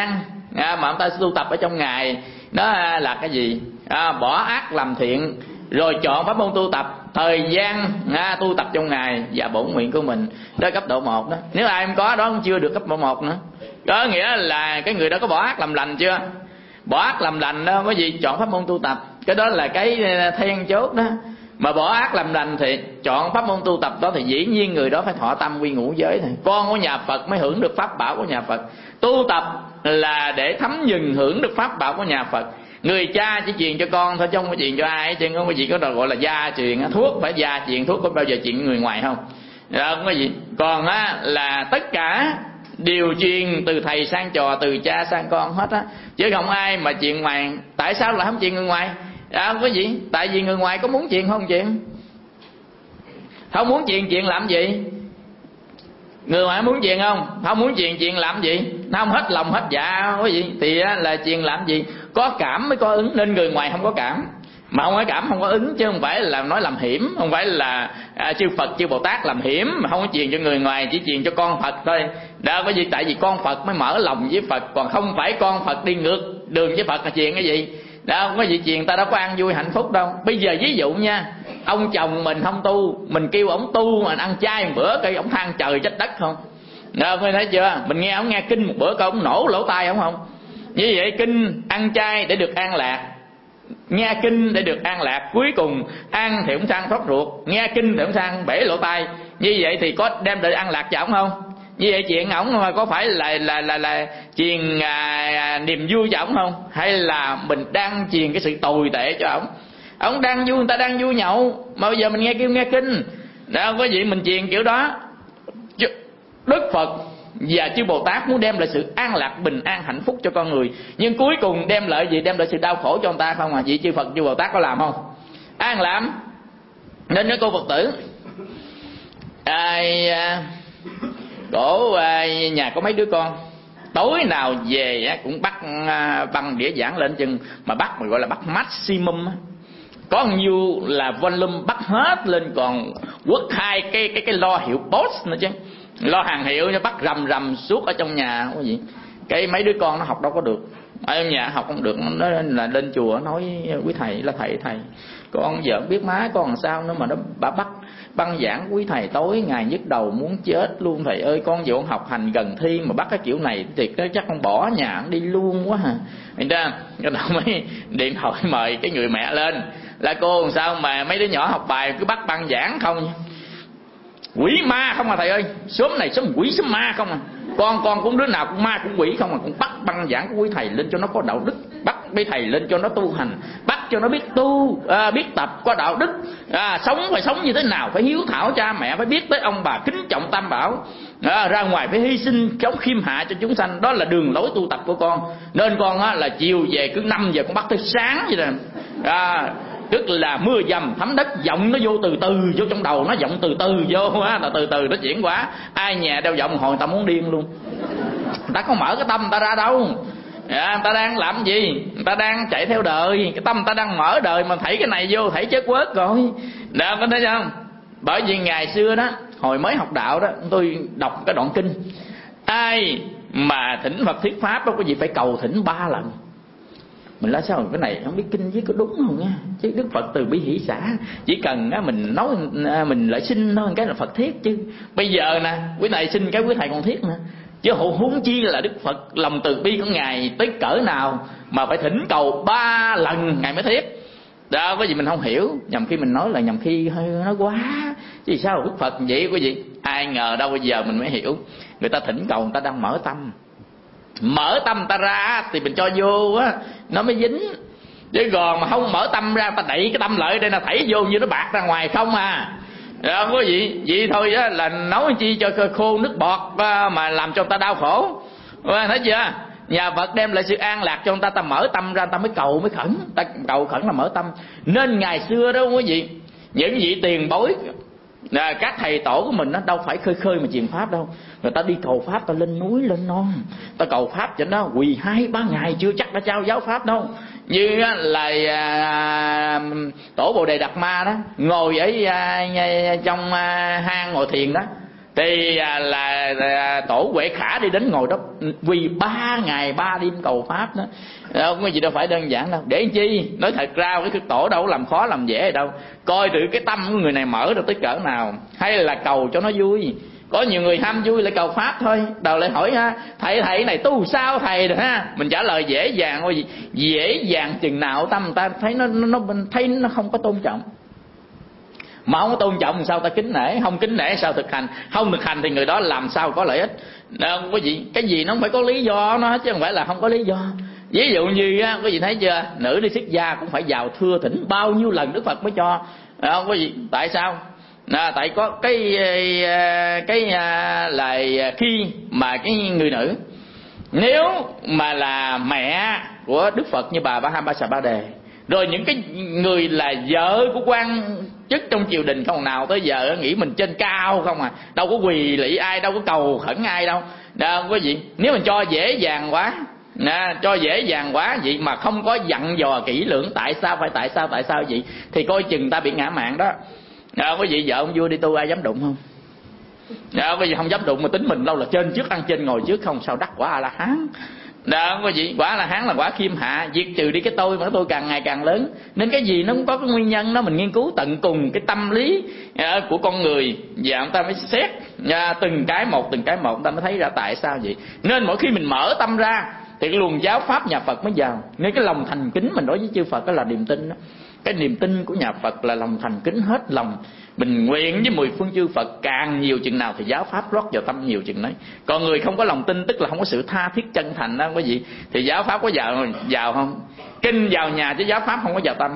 mà ông ta tu tập ở trong ngày đó là cái gì? Bỏ ác làm thiện, rồi chọn pháp môn tu tập, thời gian tu tập trong ngày và bổn nguyện của mình. Đó cấp độ 1 đó. Nếu ai không có đó cũng chưa được cấp độ 1 nữa. Có nghĩa là cái người đó có bỏ ác làm lành chưa? Bỏ ác làm lành đó có gì? Chọn pháp môn tu tập. Cái đó là cái then chốt đó. Mà bỏ ác làm lành thì chọn pháp môn tu tập đó thì dĩ nhiên người đó phải thọ tâm quy ngũ giới thôi. Con của nhà Phật mới hưởng được pháp bảo của nhà Phật. Tu tập là để thấm nhuần hưởng được pháp bảo của nhà Phật. Người cha chỉ truyền cho con thôi chứ không có truyền cho ai, chứ không có gì có gọi là gia truyền. Thuốc phải gia truyền thuốc, có bao giờ truyền người ngoài không? Đó, không có gì. Còn là tất cả đều truyền từ thầy sang trò, từ cha sang con hết á, chứ không ai mà truyền ngoài. Tại sao lại không truyền người ngoài? Không có gì. Tại vì người ngoài có muốn truyền không truyền? Không muốn truyền làm gì? Người ngoài muốn truyền không? Không muốn truyền làm gì? Nó không hết lòng hết dạ không có gì thì là truyền làm gì? Có cảm mới có ứng, nên người ngoài không có cảm. Mà không có cảm không có ứng, chứ không phải là nói làm hiểm. Không phải là chư Phật chư Bồ Tát làm hiểm mà không có truyền cho người ngoài, chỉ truyền cho con Phật thôi. Đó có gì? Tại vì con Phật mới mở lòng với Phật, còn không phải con Phật đi ngược đường với Phật là truyền cái gì? Đó không có gì truyền, ta đâu có ăn vui hạnh phúc đâu. Bây giờ ví dụ nha, ông chồng mình không tu, mình kêu ổng tu mà ăn chay một bữa cây ổng than trời trách đất không? Đó phải thấy chưa? Mình nghe ổng nghe kinh một bữa coi ổng nổ lỗ tai ổng không? Như vậy kinh ăn chay để được an lạc, nghe kinh để được an lạc, cuối cùng ăn thì ổng than thoát ruột, nghe kinh thì ổng than bể lỗ tai. Như vậy thì có đem lại an lạc cho ổng không? Như vậy chuyện ổng có phải là truyền niềm vui cho ổng không? Hay là mình đang truyền cái sự tồi tệ cho ổng? Ổng đang vui, người ta đang vui nhậu, mà bây giờ mình nghe kêu nghe kinh. Đó có gì mình truyền kiểu đó. Đức Phật và chư Bồ Tát muốn đem lại sự an lạc, bình an, hạnh phúc cho con người, nhưng cuối cùng đem lại gì? Đem lại sự đau khổ cho ông ta không à? Vậy chư Phật chư Bồ Tát có làm không? An làm. Nên nói cô Phật tử cổ nhà có mấy đứa con, tối nào về cũng bắt băng đĩa giảng lên chừng, mà bắt mà gọi là bắt maximum á, có nhiêu là volume bắt hết lên, còn quất hai cái lo hiệu boss nữa chứ, lo hàng hiệu cho bắt rầm suốt ở trong nhà có gì. Cái mấy đứa con nó học đâu có được, ở nhà học không được, nó là lên chùa nói quý thầy là thầy con giờ biết má con làm sao nữa mà nó bắt băng giảng quý thầy tối ngày nhức đầu muốn chết luôn. Thầy ơi con vừa học hành gần thi mà bắt cái kiểu này thì chắc con bỏ nhà đi luôn quá hả? Thành ra cái đầu mới điện thoại mời cái người mẹ lên, là cô làm sao mà mấy đứa nhỏ học bài cứ bắt băng giảng không? Quỷ ma không à thầy ơi, sớm này sớm quỷ sớm ma không à. Con cũng đứa nào cũng ma cũng quỷ không à. Cũng bắt băng giảng của quý thầy lên cho nó có đạo đức, bắt quý thầy lên cho nó tu hành, bắt cho nó biết tu, biết tập, có đạo đức, sống phải sống như thế nào, phải hiếu thảo cha mẹ, phải biết tới ông bà, kính trọng tam bảo, ra ngoài phải hy sinh chống khiêm hạ cho chúng sanh. Đó là đường lối tu tập của con. Nên con là chiều về cứ 5 giờ con bắt tới sáng vậy nè, tức là mưa dầm thấm đất, giọng nó vô từ từ vô trong đầu, nó giọng từ từ vô á, là từ từ nó chuyển qua. Ai nhà đeo giọng hồi người ta muốn điên luôn. Người ta có mở cái tâm người ta ra đâu, người ta đang làm gì? Người ta đang chạy theo đời, cái tâm người ta đang mở đời mà thảy cái này vô thảy chết quớt rồi. Đó có thấy không? Bởi vì ngày xưa đó, hồi mới học đạo đó, tôi đọc cái đoạn kinh, ai mà thỉnh Phật thuyết pháp đó có gì phải cầu thỉnh 3 lần. Mình nói sao cái này không biết kinh viết có đúng không nha, chứ Đức Phật từ bi hỷ xả, chỉ cần mình nói mình lại xin thôi cái là Phật thiết. Chứ bây giờ nè quý thầy xin cái quý thầy còn thiết nè, chứ huống chi là Đức Phật lòng từ bi của ngài tới cỡ nào mà phải thỉnh cầu 3 lần ngài mới thiết. Đó có gì mình không hiểu, nhầm khi mình nói là nhầm khi hơi nói quá, chứ sao Đức Phật vậy quý vị. Ai ngờ đâu bây giờ mình mới hiểu, người ta thỉnh cầu người ta đang mở tâm, mở tâm ta ra thì mình cho vô á nó mới dính, chứ còn mà không mở tâm ra ta đẩy cái tâm lợi đây là thảy vô như nó bạc ra ngoài không à. Không có gì vậy thôi đó, là nấu chi cho khô nước bọt mà làm cho người ta đau khổ. Thấy chưa? Nhà Phật đem lại sự an lạc cho người ta, ta mở tâm ra, ta mới cầu mới khẩn, ta cầu khẩn là mở tâm. Nên ngày xưa đó quý vị, những vị tiền bối các thầy tổ của mình nó đâu phải khơi mà truyền pháp đâu, người ta đi cầu pháp, ta lên núi lên non, ta cầu pháp cho nó quỳ 2-3 ngày chưa chắc đã trao giáo pháp đâu. Như là tổ Bồ Đề Đạt Ma đó, ngồi ở trong hang ngồi thiền đó, Thì là tổ Huệ Khả đi đến ngồi đó quỳ 3 ngày 3 đêm cầu pháp đó. Không có gì đâu phải đơn giản đâu. Để chi? Nói thật ra cái tổ đâu có làm khó làm dễ gì đâu. Coi thử cái tâm của người này mở ra tới cỡ nào. Hay là cầu cho nó vui. Có nhiều người ham vui lại cầu pháp thôi. Đầu lại hỏi ha, thầy này tu sao thầy rồi ha. Mình trả lời dễ dàng thôi. Dễ dàng chừng nào tâm người ta thấy mình thấy nó không có tôn trọng. Mà không có tôn trọng sao ta kính nể, không kính nể sao thực hành, không thực hành thì người đó làm sao có lợi ích. Không có gì, cái gì nó không phải có lý do nó hết chứ không phải là không có lý do. Ví dụ như á, có gì thấy chưa, nữ đi xuất gia cũng phải vào thưa thỉnh bao nhiêu lần Đức Phật mới cho. Không có gì, tại sao? Tại có cái là khi mà cái người nữ nếu mà là mẹ của Đức Phật như bà Ba Sa Ba Đề, rồi những cái người là vợ của quan chức trong triều đình không nào tới giờ nghĩ mình trên cao không à, đâu có quỳ lạy ai, đâu có cầu khẩn ai đâu. Không có gì, nếu mình cho dễ dàng quá, cho dễ dàng quá vậy mà không có dặn dò kỹ lưỡng tại sao vậy thì coi chừng ta bị ngã mạn đó. Có gì vợ ông vua đi tu ai dám đụng không? Có gì không dám đụng mà tính mình đâu là trên trước ăn trên ngồi trước không, sao đắc quả A La Hán. Đó có gì, quả là hán là quả khiêm hạ, diệt trừ đi cái tôi, mà cái tôi càng ngày càng lớn. Nên cái gì nó cũng có cái nguyên nhân đó, mình nghiên cứu tận cùng cái tâm lý của con người và người ta mới xét từng cái một người ta mới thấy ra tại sao vậy. Nên mỗi khi mình mở tâm ra thì cái luồng giáo pháp nhà Phật mới vào. Nên cái lòng thành kính mình đối với chư Phật đó là niềm tin đó. Cái niềm tin của nhà Phật là lòng thành kính hết lòng, mình nguyện với mười phương chư Phật càng nhiều chừng nào thì giáo pháp rót vào tâm nhiều chừng đấy. Còn người không có lòng tin, tức là không có sự tha thiết chân thành đó quý vị, thì giáo pháp có vào không? Kinh vào nhà chứ giáo pháp không có vào tâm.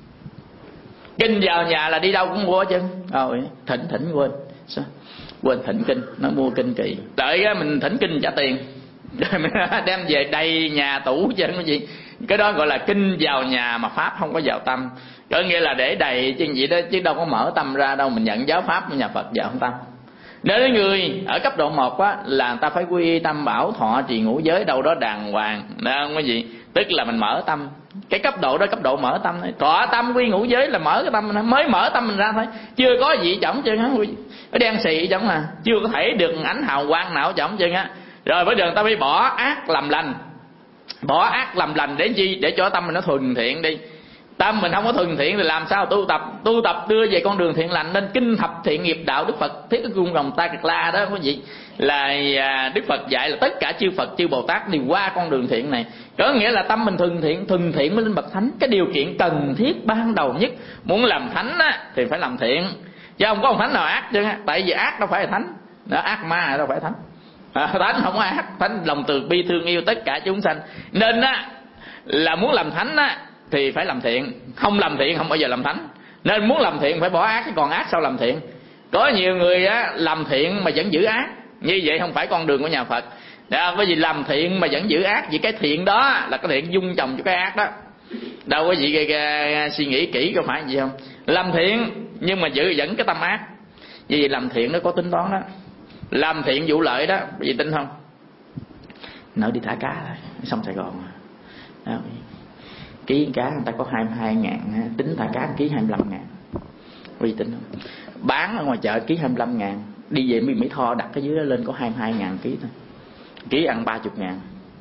Kinh vào nhà là đi đâu cũng mua chứ. Thỉnh quên thỉnh kinh, nó mua kinh kỳ, đợi mình thỉnh kinh trả tiền rồi mình đem về đầy nhà tủ chứ cái gì. Cái đó gọi là kinh vào nhà mà pháp không có vào tâm. Có nghĩa là để đầy chứ gì đó, chứ đâu có mở tâm ra đâu. Mình nhận giáo pháp của nhà Phật vào không tâm. Nếu người ở cấp độ 1 á, là người ta phải quy tâm bảo thọ trì ngũ giới đâu đó đàng hoàng, không có gì, tức là mình mở tâm. Cái cấp độ đó cấp độ mở tâm thôi. Thọ tâm quy ngũ giới là mở cái tâm mình, mới mở tâm mình ra thôi. Chưa có gì chổng chứ á, cái đen xì chổng à, chưa có thể được ánh hào quang nào chổng chứ á. Rồi bây giờ người ta phải bỏ ác làm lành. Bỏ ác làm lành để chi? Để cho tâm mình nó thuần thiện đi. Tâm mình không có thuần thiện thì làm sao tu tập đưa về con đường thiện lành. Nên kinh thập thiện nghiệp đạo Đức Phật Thiết Cung Rồng Ta Cực La đó quý vị, là Đức Phật dạy là tất cả chư Phật chư Bồ Tát đi qua con đường thiện này. Có nghĩa là tâm mình thuần thiện mới lên bậc thánh. Cái điều kiện cần thiết ban đầu nhất muốn làm thánh á, thì phải làm thiện, chứ không có ông thánh nào ác chứ. Tại vì ác đâu phải là thánh đó, ác ma đâu phải thánh. Thánh không có ác, thánh lòng từ bi thương yêu tất cả chúng sanh. Nên á, là muốn làm thánh á thì phải làm thiện, không làm thiện không bao giờ làm thánh. Nên muốn làm thiện phải bỏ ác, còn ác sao làm thiện? Có nhiều người á làm thiện mà vẫn giữ ác, như vậy không phải con đường của nhà Phật. Bởi vì làm thiện mà vẫn giữ ác, vì cái thiện đó là cái thiện dung trồng cho cái ác đó. Đâu có gì suy nghĩ kỹ có phải gì không? Làm thiện nhưng mà giữ vẫn cái tâm ác. Vì làm thiện nó có tính toán đó. Làm thiện vụ lợi đó, quý vị tin không? Nỡ đi thả cá rồi, xong Sài Gòn đó. Ký cá người ta có 22.000, tính thả cá ký 25.000. Quý vị tin không? Bán ở ngoài chợ ký 25.000, đi về Mỹ Tho đặt cái dưới đó lên có 22.000 ký thôi. Ký ăn 30.000,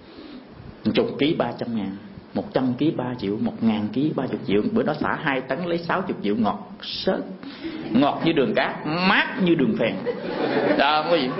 10 ký 300.000, 100 ký 3 triệu, 1.000 ký 30 triệu. Bữa đó xả 2 tấn lấy 60 triệu ngọt sớt, ngọt như đường cát, mát như đường phèn. Đó quý vị.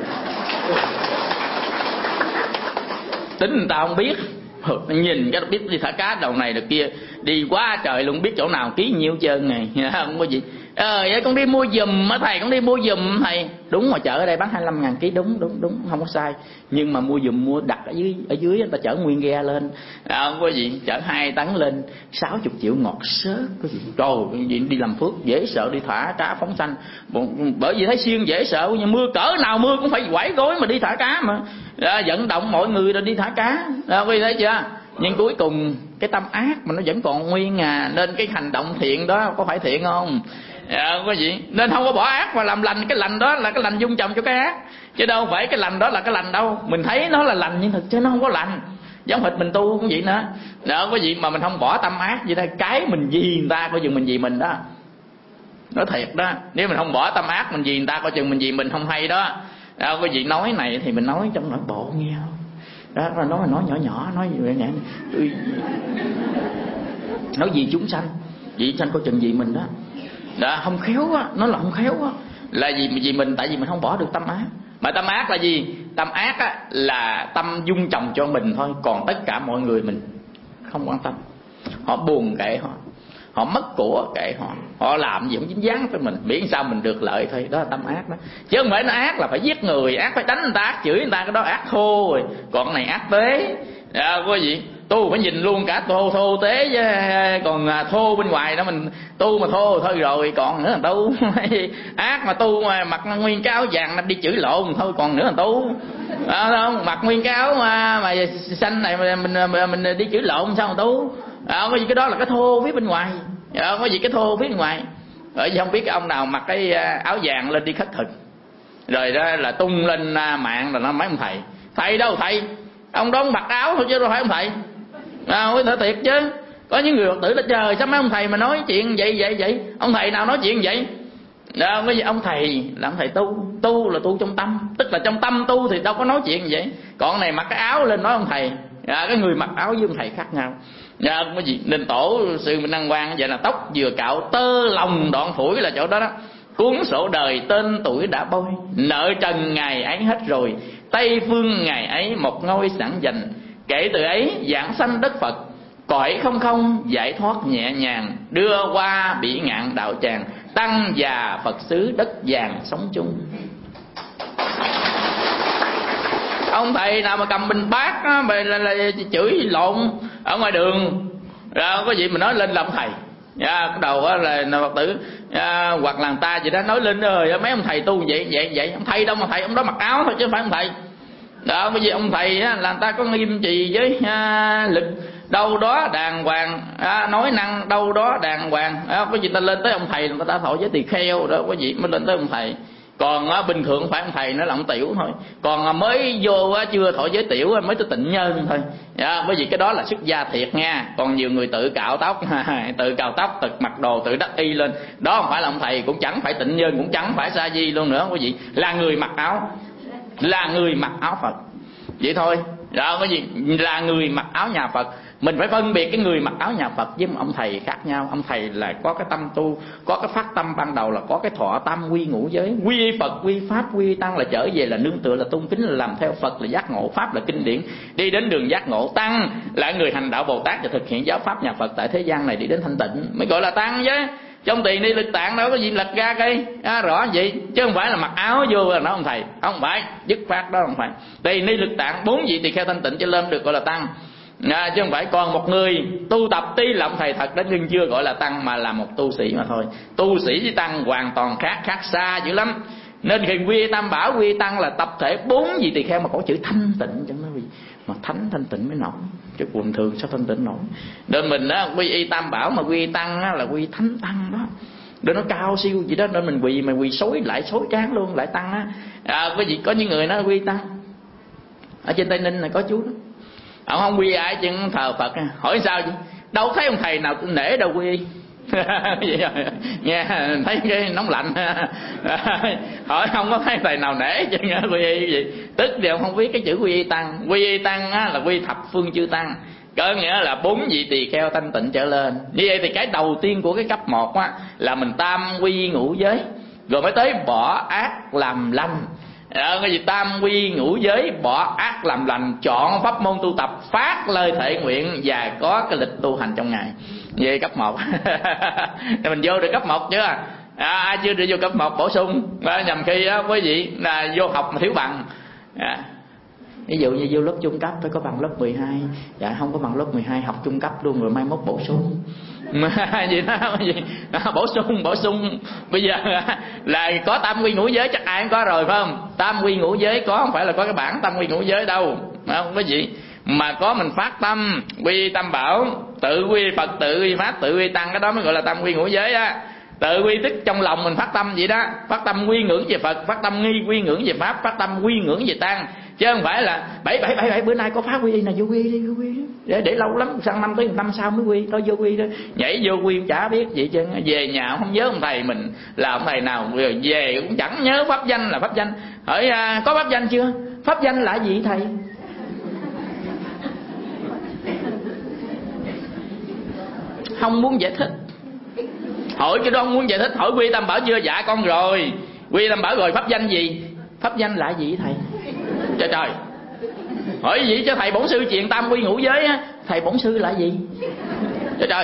Tính người ta không biết, nhìn cái biết đi thả cá đầu này đầu kia, đi quá trời luôn, biết chỗ nào ký nhiêu trơn này. Không có gì. Vậy con đi mua giùm á thầy, con đi mua giùm thầy. Đúng, ngoài chợ ở đây bán 25.000 ký, đúng, không có sai. Nhưng mà mua giùm, mua đặt ở dưới người ta chở nguyên ghe lên. Không có gì, chở 2 tấn lên 60 triệu ngọt sớt. Có gì trời, đi làm phước dễ sợ, đi thả cá phóng sanh. Bởi vì thấy xuyên dễ sợ, nhưng mưa cỡ nào mưa cũng phải quẩy gối mà đi thả cá mà. Vận động mọi người rồi đi thả cá. Quý vị thấy chưa? Nhưng cuối cùng cái tâm ác mà nó vẫn còn nguyên à. Nên cái hành động thiện đó có phải thiện không? Có gì? Nên không có bỏ ác mà làm lành. Cái lành đó là cái lành dung trồng cho cái ác, chứ đâu phải cái lành đó là cái lành đâu. Mình thấy nó là lành nhưng thực chất nó không có lành. Giống hệt mình tu cũng vậy nữa. Đó, có gì mà mình không bỏ tâm ác vậy thôi. Cái mình vì người ta, có gì mình vì mình đó. Nói thiệt đó, nếu mình không bỏ tâm ác mình vì người ta coi chừng mình vì mình không hay đó. Có gì nói này thì mình nói trong nội bộ nghe không? Đó, nói nhỏ nhỏ, nói gì vậy nè, nói gì chúng sanh, vì chúng sanh coi chừng vì mình đó. Đó, không khéo á, nó là không khéo á, là vì mình, tại vì mình không bỏ được tâm ác. Mà tâm ác là gì? Tâm ác á là tâm dung chồng cho mình thôi, còn tất cả mọi người mình không quan tâm. Họ buồn kệ họ, họ mất của kệ họ, họ làm gì cũng dính dáng với mình, miễn sao mình được lợi thôi. Đó là tâm ác đó, chứ không phải nó ác là phải giết người, ác phải đánh người ta, ác chửi người ta, cái đó ác thô rồi. Còn cái này ác tế. Có gì tu phải nhìn luôn cả thô tế chứ, còn thô bên ngoài đó mình tu mà thô thôi rồi, còn nữa là tu. Ác mà tu mà mặc nguyên cái áo vàng đi chửi lộn thôi, còn nữa là tu. Không mặc nguyên cái áo mà xanh này mình đi chửi lộn sao mà tu. Có gì cái đó là cái thô phía bên ngoài. Có gì cái thô phía bên ngoài. Bởi vì không biết cái ông nào mặc cái áo vàng lên đi khất thực rồi đó là tung lên mạng là nó mấy ông thầy đâu thầy, ông đó mặc áo thôi chứ đâu phải ông thầy. Nói thiệt chứ, có những người Phật tử là trời sao mấy ông thầy mà nói chuyện vậy, ông thầy nào nói chuyện vậy đó. Cái gì ông thầy là ông thầy tu là tu trong tâm, tức là trong tâm tu thì đâu có nói chuyện vậy. Còn này mặc cái áo lên nói ông thầy, cái người mặc áo với ông thầy khác nhau. Cái gì nên tổ sư Minh Đăng Quang vậy là tóc vừa cạo tơ lòng đoạn phủi là chỗ đó đó. Cuốn sổ đời tên tuổi đã bôi, nợ trần ngày ấy hết rồi, Tây phương ngày ấy một ngôi sẵn dành. Kể từ ấy giảng sanh đất Phật, cõi không không giải thoát nhẹ nhàng, đưa qua bỉ ngạn đạo tràng, tăng già Phật xứ đất vàng sống chung. Ông thầy nào mà cầm bình bát á, là chửi lộn ở ngoài đường rồi có gì mà nói lên là ông thầy. Cái đầu á là Phật tử hoặc là người ta gì đó nói lên rồi mấy ông thầy tu vậy. Ông thầy đâu mà thầy, ông đó mặc áo thôi chứ không phải ông thầy. Đó, bởi vì ông thầy á, là người ta có nghiêm trì với lực đâu đó đàng hoàng, nói năng đâu đó đàng hoàng. Có gì ta lên tới ông thầy người ta thọ với tỳ kheo đó, có gì mới lên tới ông thầy. Còn bình thường phải ông thầy nữa là ông tiểu thôi. Còn mới vô chưa thọ giới tiểu mới tới tịnh nhân thôi. Bởi vì cái đó là xuất gia thiệt nha. Còn nhiều người tự cạo tóc tự cạo tóc, tự mặc đồ, tự đắp y lên, đó không phải là ông thầy, cũng chẳng phải tịnh nhân, cũng chẳng phải sa di luôn nữa. Quý vị là người mặc áo, là người mặc áo Phật vậy thôi. Đó, cái gì là người mặc áo nhà Phật. Mình phải phân biệt cái người mặc áo nhà Phật với ông thầy khác nhau. Ông thầy là có cái tâm tu, có cái phát tâm ban đầu là có cái thọ tâm quy ngũ giới, quy Phật, quy Pháp, quy Tăng, là trở về là nương tựa, là tôn kính, là làm theo Phật, là giác ngộ. Pháp là kinh điển, đi đến đường giác ngộ. Tăng là người hành đạo Bồ Tát và thực hiện giáo pháp nhà Phật tại thế gian này đi đến thanh tịnh mới gọi là tăng chứ. Trong tiền đi lực tạng đâu có gì lật ra cây rõ vậy, chứ không phải là mặc áo vô là nó ông thầy, không phải, dứt phát đó không phải. Tiền đi lực tạng 4 vị tỳ kheo thanh tịnh cho lên được gọi là tăng, chứ không phải. Còn một người tu tập tuy là ông thầy thật đó nhưng chưa gọi là tăng, mà là một tu sĩ mà thôi. Tu sĩ với tăng hoàn toàn khác xa dữ lắm. Nên khi quy tam bảo, quy tăng là tập thể 4 vị tỳ kheo mà có chữ thanh tịnh cho nó, vì mà thánh thanh tịnh mới nổi, chứ bình thường sao thanh tịnh nổi. Nên mình á quy y tam bảo mà quy tăng á, là quy thánh tăng đó, để nó cao siêu gì đó. Nên mình quỳ mà quỳ xối lại xối trán luôn lại tăng á. Có những người nó quy tăng ở trên Tây Ninh này có chú đó, ông không quy ai chứ thờ Phật. Hỏi sao vậy? Đâu thấy ông thầy nào nể đâu quy. Nghe thấy cái nóng lạnh. Hỏi không có thấy thầy nào nể chứ quy y gì. Tức thì ông không biết cái chữ quy y tăng. Quy y tăng á, là quy thập phương chư tăng, có nghĩa là 4 vị tỳ kheo thanh tịnh trở lên. Như vậy thì cái đầu tiên của cái cấp 1 á, là mình tam quy ngũ giới, rồi mới tới bỏ ác làm lành. Cái gì tam quy ngũ giới, bỏ ác làm lành, chọn pháp môn tu tập, phát lời thệ nguyện và có cái lịch tu hành trong ngày. Về cấp 1 mình vô được cấp 1 chưa? Ai chưa được vô cấp 1 bổ sung. Nhằm khi đó quý vị là vô học mà thiếu bằng. Ví dụ như vô lớp trung cấp phải có bằng lớp 12. Dạ không có bằng lớp 12 học trung cấp luôn, rồi mai mốt bổ sung. Gì đó, bổ sung. Bây giờ là có tam quy ngũ giới chắc ai cũng có rồi phải không? Tam quy ngũ giới có, không phải là có cái bản tam quy ngũ giới đâu, không có gì. Mà có mình phát tâm quy tam bảo, tự quy Phật, tự quy Pháp, tự quy Tăng, cái đó mới gọi là tam quy ngũ giới á. Tự quy tức trong lòng mình phát tâm vậy đó, phát tâm quy ngưỡng về Phật, phát tâm quy ngưỡng về Pháp, phát tâm quy ngưỡng về Tăng, chứ không phải là 7 bữa nay có phát quy này vô quy đi, quy để lâu lắm, sang năm tới năm sau mới quy. Thôi vô quy thôi, nhảy vô quy chả biết gì chứ. Về nhà không nhớ ông thầy mình là ông thầy nào, rồi về cũng chẳng nhớ pháp danh là pháp danh. Hỏi có pháp danh chưa? Pháp danh là gì thầy? Không muốn giải thích. Hỏi cái đó không muốn giải thích. Hỏi Quy Tam Bảo chưa? Dạ con rồi. Quy Tam Bảo rồi, pháp danh gì? Pháp danh là gì thầy? Trời trời. Hỏi gì cho thầy bổn sư truyền tam quy ngũ giới á, thầy bổn sư là gì? Trời trời.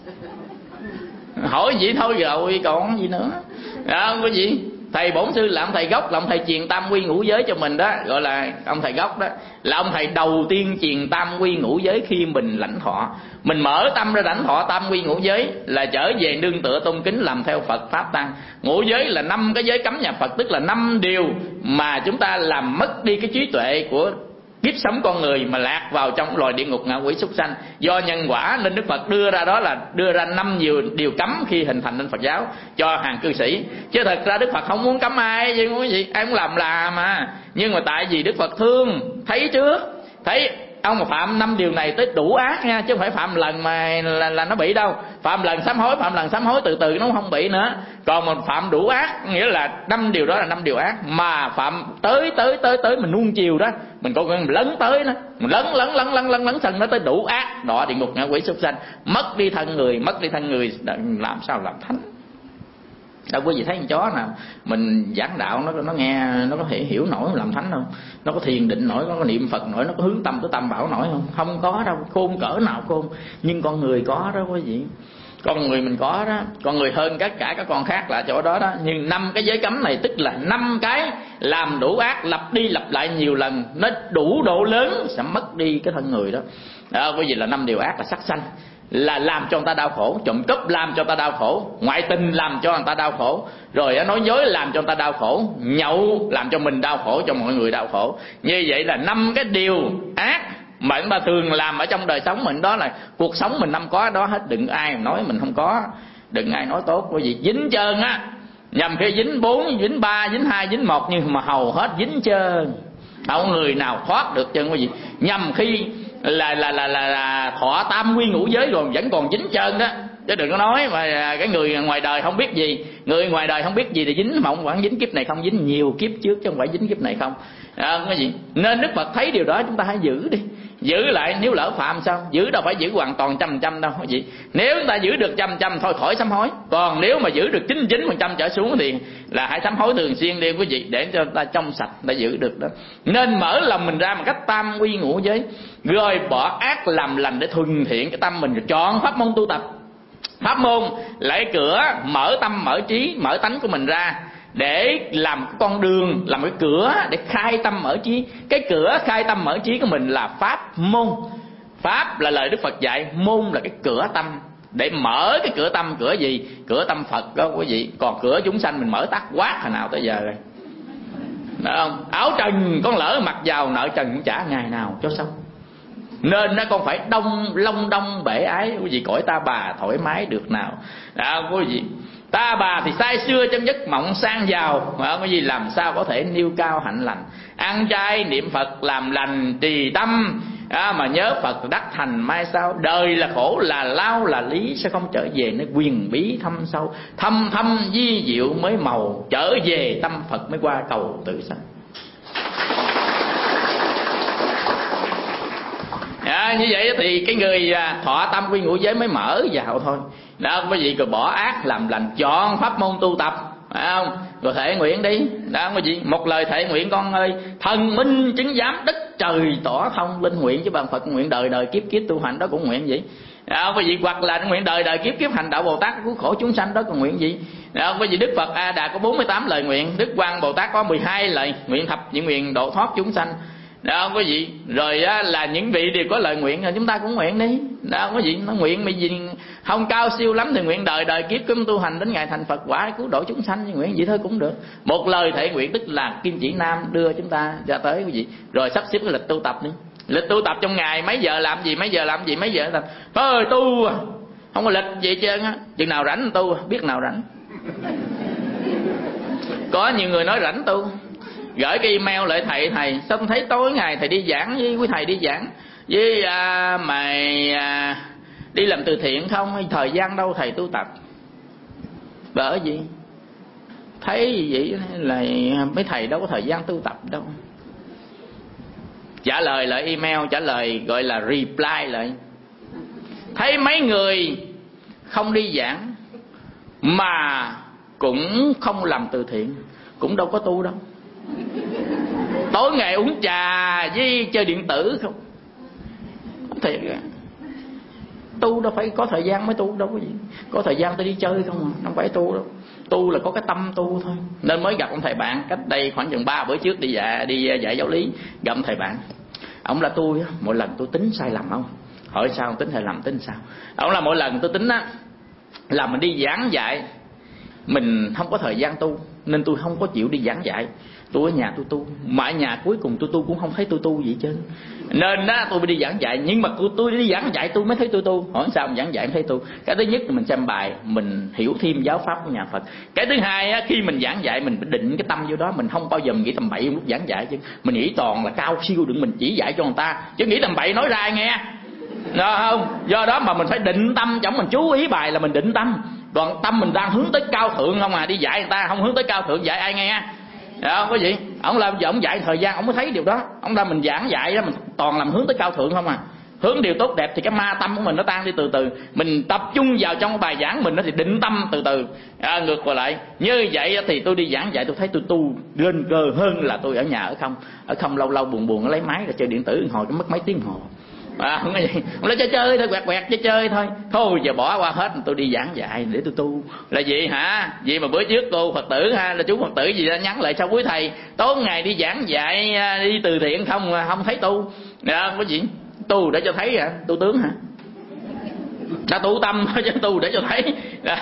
Hỏi vậy thôi rồi còn gì nữa. Có gì? Thầy bổn sư là ông thầy gốc, là ông thầy truyền tam quy ngũ giới cho mình đó, gọi là ông thầy gốc đó, là ông thầy đầu tiên truyền tam quy ngũ giới khi mình lãnh thọ. Mình mở tâm ra lãnh thọ tam quy ngũ giới là trở về nương tựa tôn kính làm theo Phật pháp tăng. Ngũ giới là 5 cái giới cấm nhà Phật, tức là 5 điều mà chúng ta làm mất đi cái trí tuệ của kiếp sống con người mà lạc vào trong loài địa ngục ngạ quỷ súc sanh do nhân quả. Nên Đức Phật đưa ra đó là đưa ra 5 nhiều điều cấm khi hình thành nên Phật giáo cho hàng cư sĩ. Chứ thật ra Đức Phật không muốn cấm ai, chứ muốn gì ai muốn làm mà. Nhưng mà tại vì Đức Phật thương, thấy trước, thấy ông mà phạm 5 điều này tới đủ ác nha, chứ không phải phạm lần mà là nó bị đâu. Phạm lần sám hối, phạm lần sám hối từ từ nó không bị nữa. Còn mình phạm đủ ác nghĩa là 5 điều đó là 5 điều ác, mà phạm tới mình nuông chiều đó, mình coi mình lấn tới nó, mình lấn sân nó tới đủ ác, đọa địa ngục ngạ quỷ súc sanh, mất đi thân người làm sao làm thánh. Đâu quý vị thấy con chó nào mình giảng đạo nó nghe, nó có thể hiểu nổi làm thánh không? Nó có thiền định nổi, nó có niệm Phật nổi, nó có hướng tâm tới tam bảo nổi không? Không có đâu, khôn cỡ nào khôn. Nhưng con người có đó quý vị. Con người mình có đó, con người hơn tất cả các con khác là chỗ đó đó. Nhưng 5 cái giới cấm này tức là 5 cái làm đủ ác, lặp đi lặp lại nhiều lần, nó đủ độ lớn sẽ mất đi cái thân người đó. Đó quý vị, là 5 điều ác là sát sanh, là làm cho người ta đau khổ, trộm cắp làm cho người ta đau khổ, ngoại tình làm cho người ta đau khổ, rồi nói dối làm cho người ta đau khổ, nhậu làm cho mình đau khổ, cho mọi người đau khổ. Như vậy là 5 cái điều ác mà chúng ta thường làm ở trong đời sống mình. Đó là cuộc sống mình năm có đó hết, đừng ai nói mình không có, đừng ai nói tốt. Bởi vì dính trơn á, nhằm khi dính 4, dính 3, dính 2, dính 1, nhưng mà hầu hết dính trơn, không người nào thoát được trơn. Quý vị, nhằm khi là thọ tam quy ngũ giới rồi vẫn còn dính trơn đó. Chứ đừng có nói mà cái người ngoài đời không biết gì. Người ngoài đời không biết gì thì dính, mà không quản dính kiếp này không, dính nhiều kiếp trước chứ không phải dính kiếp này không. Cái gì? Nên Đức Phật thấy điều đó chúng ta hãy giữ đi. Giữ lại, nếu lỡ phạm sao? Giữ đâu phải giữ hoàn toàn 100% đâu quý vị. Nếu chúng ta giữ được 100% thôi khỏi sám hối. Còn nếu mà giữ được 99% trở xuống thì là hãy sám hối thường xuyên đi quý vị, để cho ta trong sạch, ta giữ được đó. Nên mở lòng mình ra một cách tam quy ngũ giới, rồi bỏ ác làm lành để thuần thiện cái tâm mình, rồi chọn pháp môn tu tập. Pháp môn là cái cửa mở tâm, mở trí, mở tánh của mình ra, để làm cái con đường, làm cái cửa để khai tâm mở trí. Cái cửa khai tâm mở trí của mình là pháp môn. Pháp là lời Đức Phật dạy, môn là cái cửa tâm, để mở cái cửa tâm. Cửa gì? Cửa tâm Phật đó quý vị. Còn cửa chúng sanh mình mở tắt quát hồi nào tới giờ rồi, đúng không? Áo trần con lỡ mặc vào, nợ trần cũng trả ngày nào cho xong. Nên nó con phải long đong bể ái quý vị, cõi ta bà thoải mái được nào. Quý vị, ta bà thì say xưa chân giấc mộng sang giàu, cái gì làm sao có thể nêu cao hạnh lành. Ăn chay niệm Phật làm lành trì tâm, mà nhớ Phật đắc thành mai sau. Đời là khổ là lao là lý, sẽ không trở về nơi quyền bí thâm sâu. Thâm thâm di diệu mới màu, trở về tâm Phật mới qua cầu tự sanh. Như vậy thì cái người thọ tam quy ngũ giới mới mở vào thôi đó quý vị. Rồi bỏ ác làm lành, chọn pháp môn tu tập, phải không? Rồi thể nguyện đi đó quý vị. Một lời thể nguyện con ơi, thần minh chứng giám, đất trời tỏ thông. Linh nguyện chứ bằng Phật nguyện đời đời kiếp kiếp tu hành đó cũng nguyện vậy đó quý vị. Hoặc là nguyện đời đời kiếp kiếp hành đạo Bồ Tát cứu khổ chúng sanh đó còn nguyện gì đó quý vị. Đức Phật A Đà có 48 lời nguyện, Đức Quang Bồ Tát có 12 lời nguyện, thập những nguyện độ thoát chúng sanh đó quý vị. Rồi là những vị đều có lời nguyện, rồi chúng ta cũng nguyện đi đó quý vị. Nó nguyện mà gì không cao siêu lắm thì nguyện đời đời kiếp cấm tu hành đến ngày thành Phật quả cứu độ chúng sanh, nguyện vậy thôi cũng được. Một lời thể nguyện tức là kim chỉ nam đưa chúng ta ra tới quý vị. Rồi sắp xếp cái lịch tu tập đi. Lịch tu tập trong ngày mấy giờ làm gì, mấy giờ làm gì, mấy giờ làm. Thôi tu không có lịch gì trơn á, chừng nào rảnh tu, biết nào rảnh. Có nhiều người nói rảnh tu, gửi cái email lại thầy sao tôi thấy tối ngày thầy đi giảng với quý thầy đi giảng với mày đi làm từ thiện không? Thời gian đâu thầy tu tập. Bởi gì? Thấy vậy là mấy thầy đâu có thời gian tu tập đâu. Trả lời lại email, trả lời gọi là reply lại. Thấy mấy người không đi giảng mà cũng không làm từ thiện, cũng đâu có tu đâu. Tối ngày uống trà với chơi điện tử không. Thiệt à. Tu đâu phải có thời gian mới tu đâu có gì. Có thời gian tôi đi chơi không à, không phải tu đâu. Tu là có cái tâm tu thôi. Nên mới gặp ông thầy bạn cách đây khoảng chừng 3 bữa trước đi dạy giáo lý, gặp ông thầy bạn. Ông là tôi mỗi lần tôi tính sai lầm không. Hỏi sao ông tính sai lầm, tính sao? Ông là mỗi lần tôi tính á là mình đi giảng dạy mình không có thời gian tu, nên tôi không có chịu đi giảng dạy. Tôi ở nhà tôi tu, mà ở nhà cuối cùng tôi tu cũng không thấy tôi tu gì chứ. Nên đó tôi mới đi giảng dạy, nhưng mà tôi đi giảng dạy tôi mới thấy tôi tu. Hỏi sao mà giảng dạy mới thấy tu? Cái thứ nhất là mình xem bài, mình hiểu thêm giáo pháp của nhà Phật. Cái thứ hai á, khi mình giảng dạy mình phải định cái tâm vô đó, mình không bao giờ mình nghĩ tầm bậy lúc giảng dạy chứ. Mình nghĩ toàn là cao siêu đừng mình chỉ dạy cho người ta, chứ nghĩ tầm bậy nói ra nghe. Đó không? Do đó mà mình phải định tâm, chẳng mình chú ý bài là mình định tâm. Còn tâm mình đang hướng tới cao thượng không à, đi dạy người ta không hướng tới cao thượng dạy ai nghe. Không có gì. Ông làm giờ ông dạy thời gian ông mới thấy điều đó. Ông ra mình giảng dạy đó mình toàn làm hướng tới cao thượng không à. Hướng điều tốt đẹp thì cái ma tâm của mình nó tan đi từ từ. Mình tập trung vào trong bài giảng mình nó thì định tâm từ từ. Ngược lại như vậy thì tôi đi giảng dạy tôi thấy tôi tu lên cơ hơn là tôi ở nhà ở không lâu lâu buồn lấy máy rồi chơi điện tử hồi cái mất mấy tiếng hồ. Không có gì, không lấy chơi thôi, quẹt chơi thôi. Thôi giờ bỏ qua hết, tôi đi giảng dạy để tôi tu. Là gì hả? Vậy mà bữa trước cô Phật tử ha, là chú Phật tử gì đó nhắn lại sao quý thầy tối ngày đi giảng dạy đi từ thiện không thấy tu. Không có gì. Tu để cho thấy hả? Tu tướng hả? Đã tu tâm thôi chứ tu để cho thấy.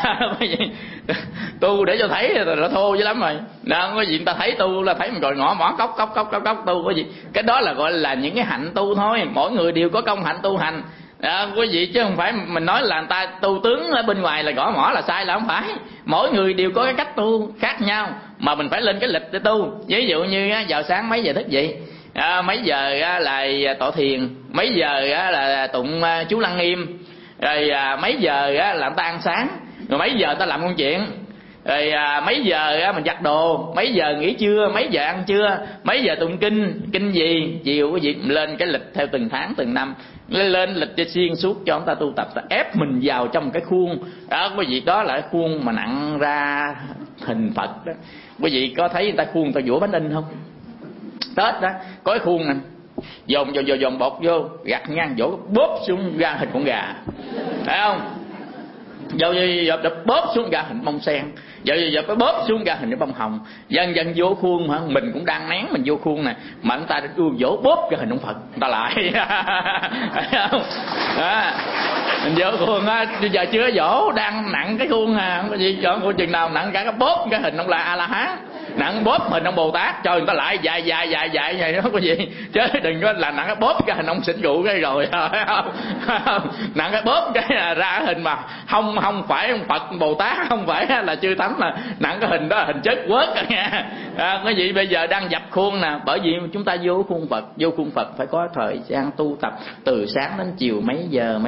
Tu để cho thấy rồi nó thô dữ lắm rồi. Không có gì, người ta thấy tu là thấy mình rồi ngõ mỏ cốc tu có gì. Cái đó là gọi là những cái hạnh tu thôi. Mỗi người đều có công hạnh tu hành. Quý vị, chứ không phải mình nói là người ta tu tướng ở bên ngoài là gõ mỏ là sai, là không phải. Mỗi người đều có cái cách tu khác nhau, mà mình phải lên cái lịch để tu. Ví dụ như vào sáng mấy giờ thức dậy, mấy giờ là tọa thiền, mấy giờ là tụng chú Lăng Nghiêm, rồi mấy giờ là người ta ăn sáng, rồi mấy giờ người ta làm công chuyện, rồi mấy giờ mình giặt đồ, mấy giờ nghỉ trưa, mấy giờ ăn trưa, mấy giờ tụng kinh gì, chiều cái gì. Lên cái lịch theo từng tháng từng năm, lên lịch cho xuyên suốt cho chúng ta tu tập, ta ép mình vào trong cái khuôn đó. Quý vị, đó là cái khuôn mà nặng ra hình Phật đó. Quý vị có thấy người ta khuôn người ta vỗ bánh in không? Tết đó có cái khuôn này dồn bột vô, gặt ngang vỗ bóp xuống ra hình con gà, phải không? Giờ bóp xuống ra hình bông sen, giờ phải bóp xuống ra hình cái bông hồng. Dần vô khuôn mà mình cũng đang nén mình vô khuôn nè, mà người ta vỗ bóp ra hình ông Phật người ta lại. Phải không? Mình vô khuôn á, giờ chưa vỗ đang nặng cái khuôn không có gì, chọn khuôn chừng nào nặng cả cái bóp cái hình ông là A La Hán, nặng bóp hình ông Bồ Tát, cho người ta lại dài vậy đó, có gì chứ đừng có là nặng cái bóp cái hình ông xỉn rượu cái rồi. Nặng cái bóp cái ra hình mà không phải ông Phật Bồ Tát, không phải là chư thánh, là nặng cái hình đó hình chết quớt nha. Cái gì bây giờ đang dập khuôn nè, bởi vì chúng ta vô khuôn Phật phải có thời gian tu tập từ sáng đến chiều mấy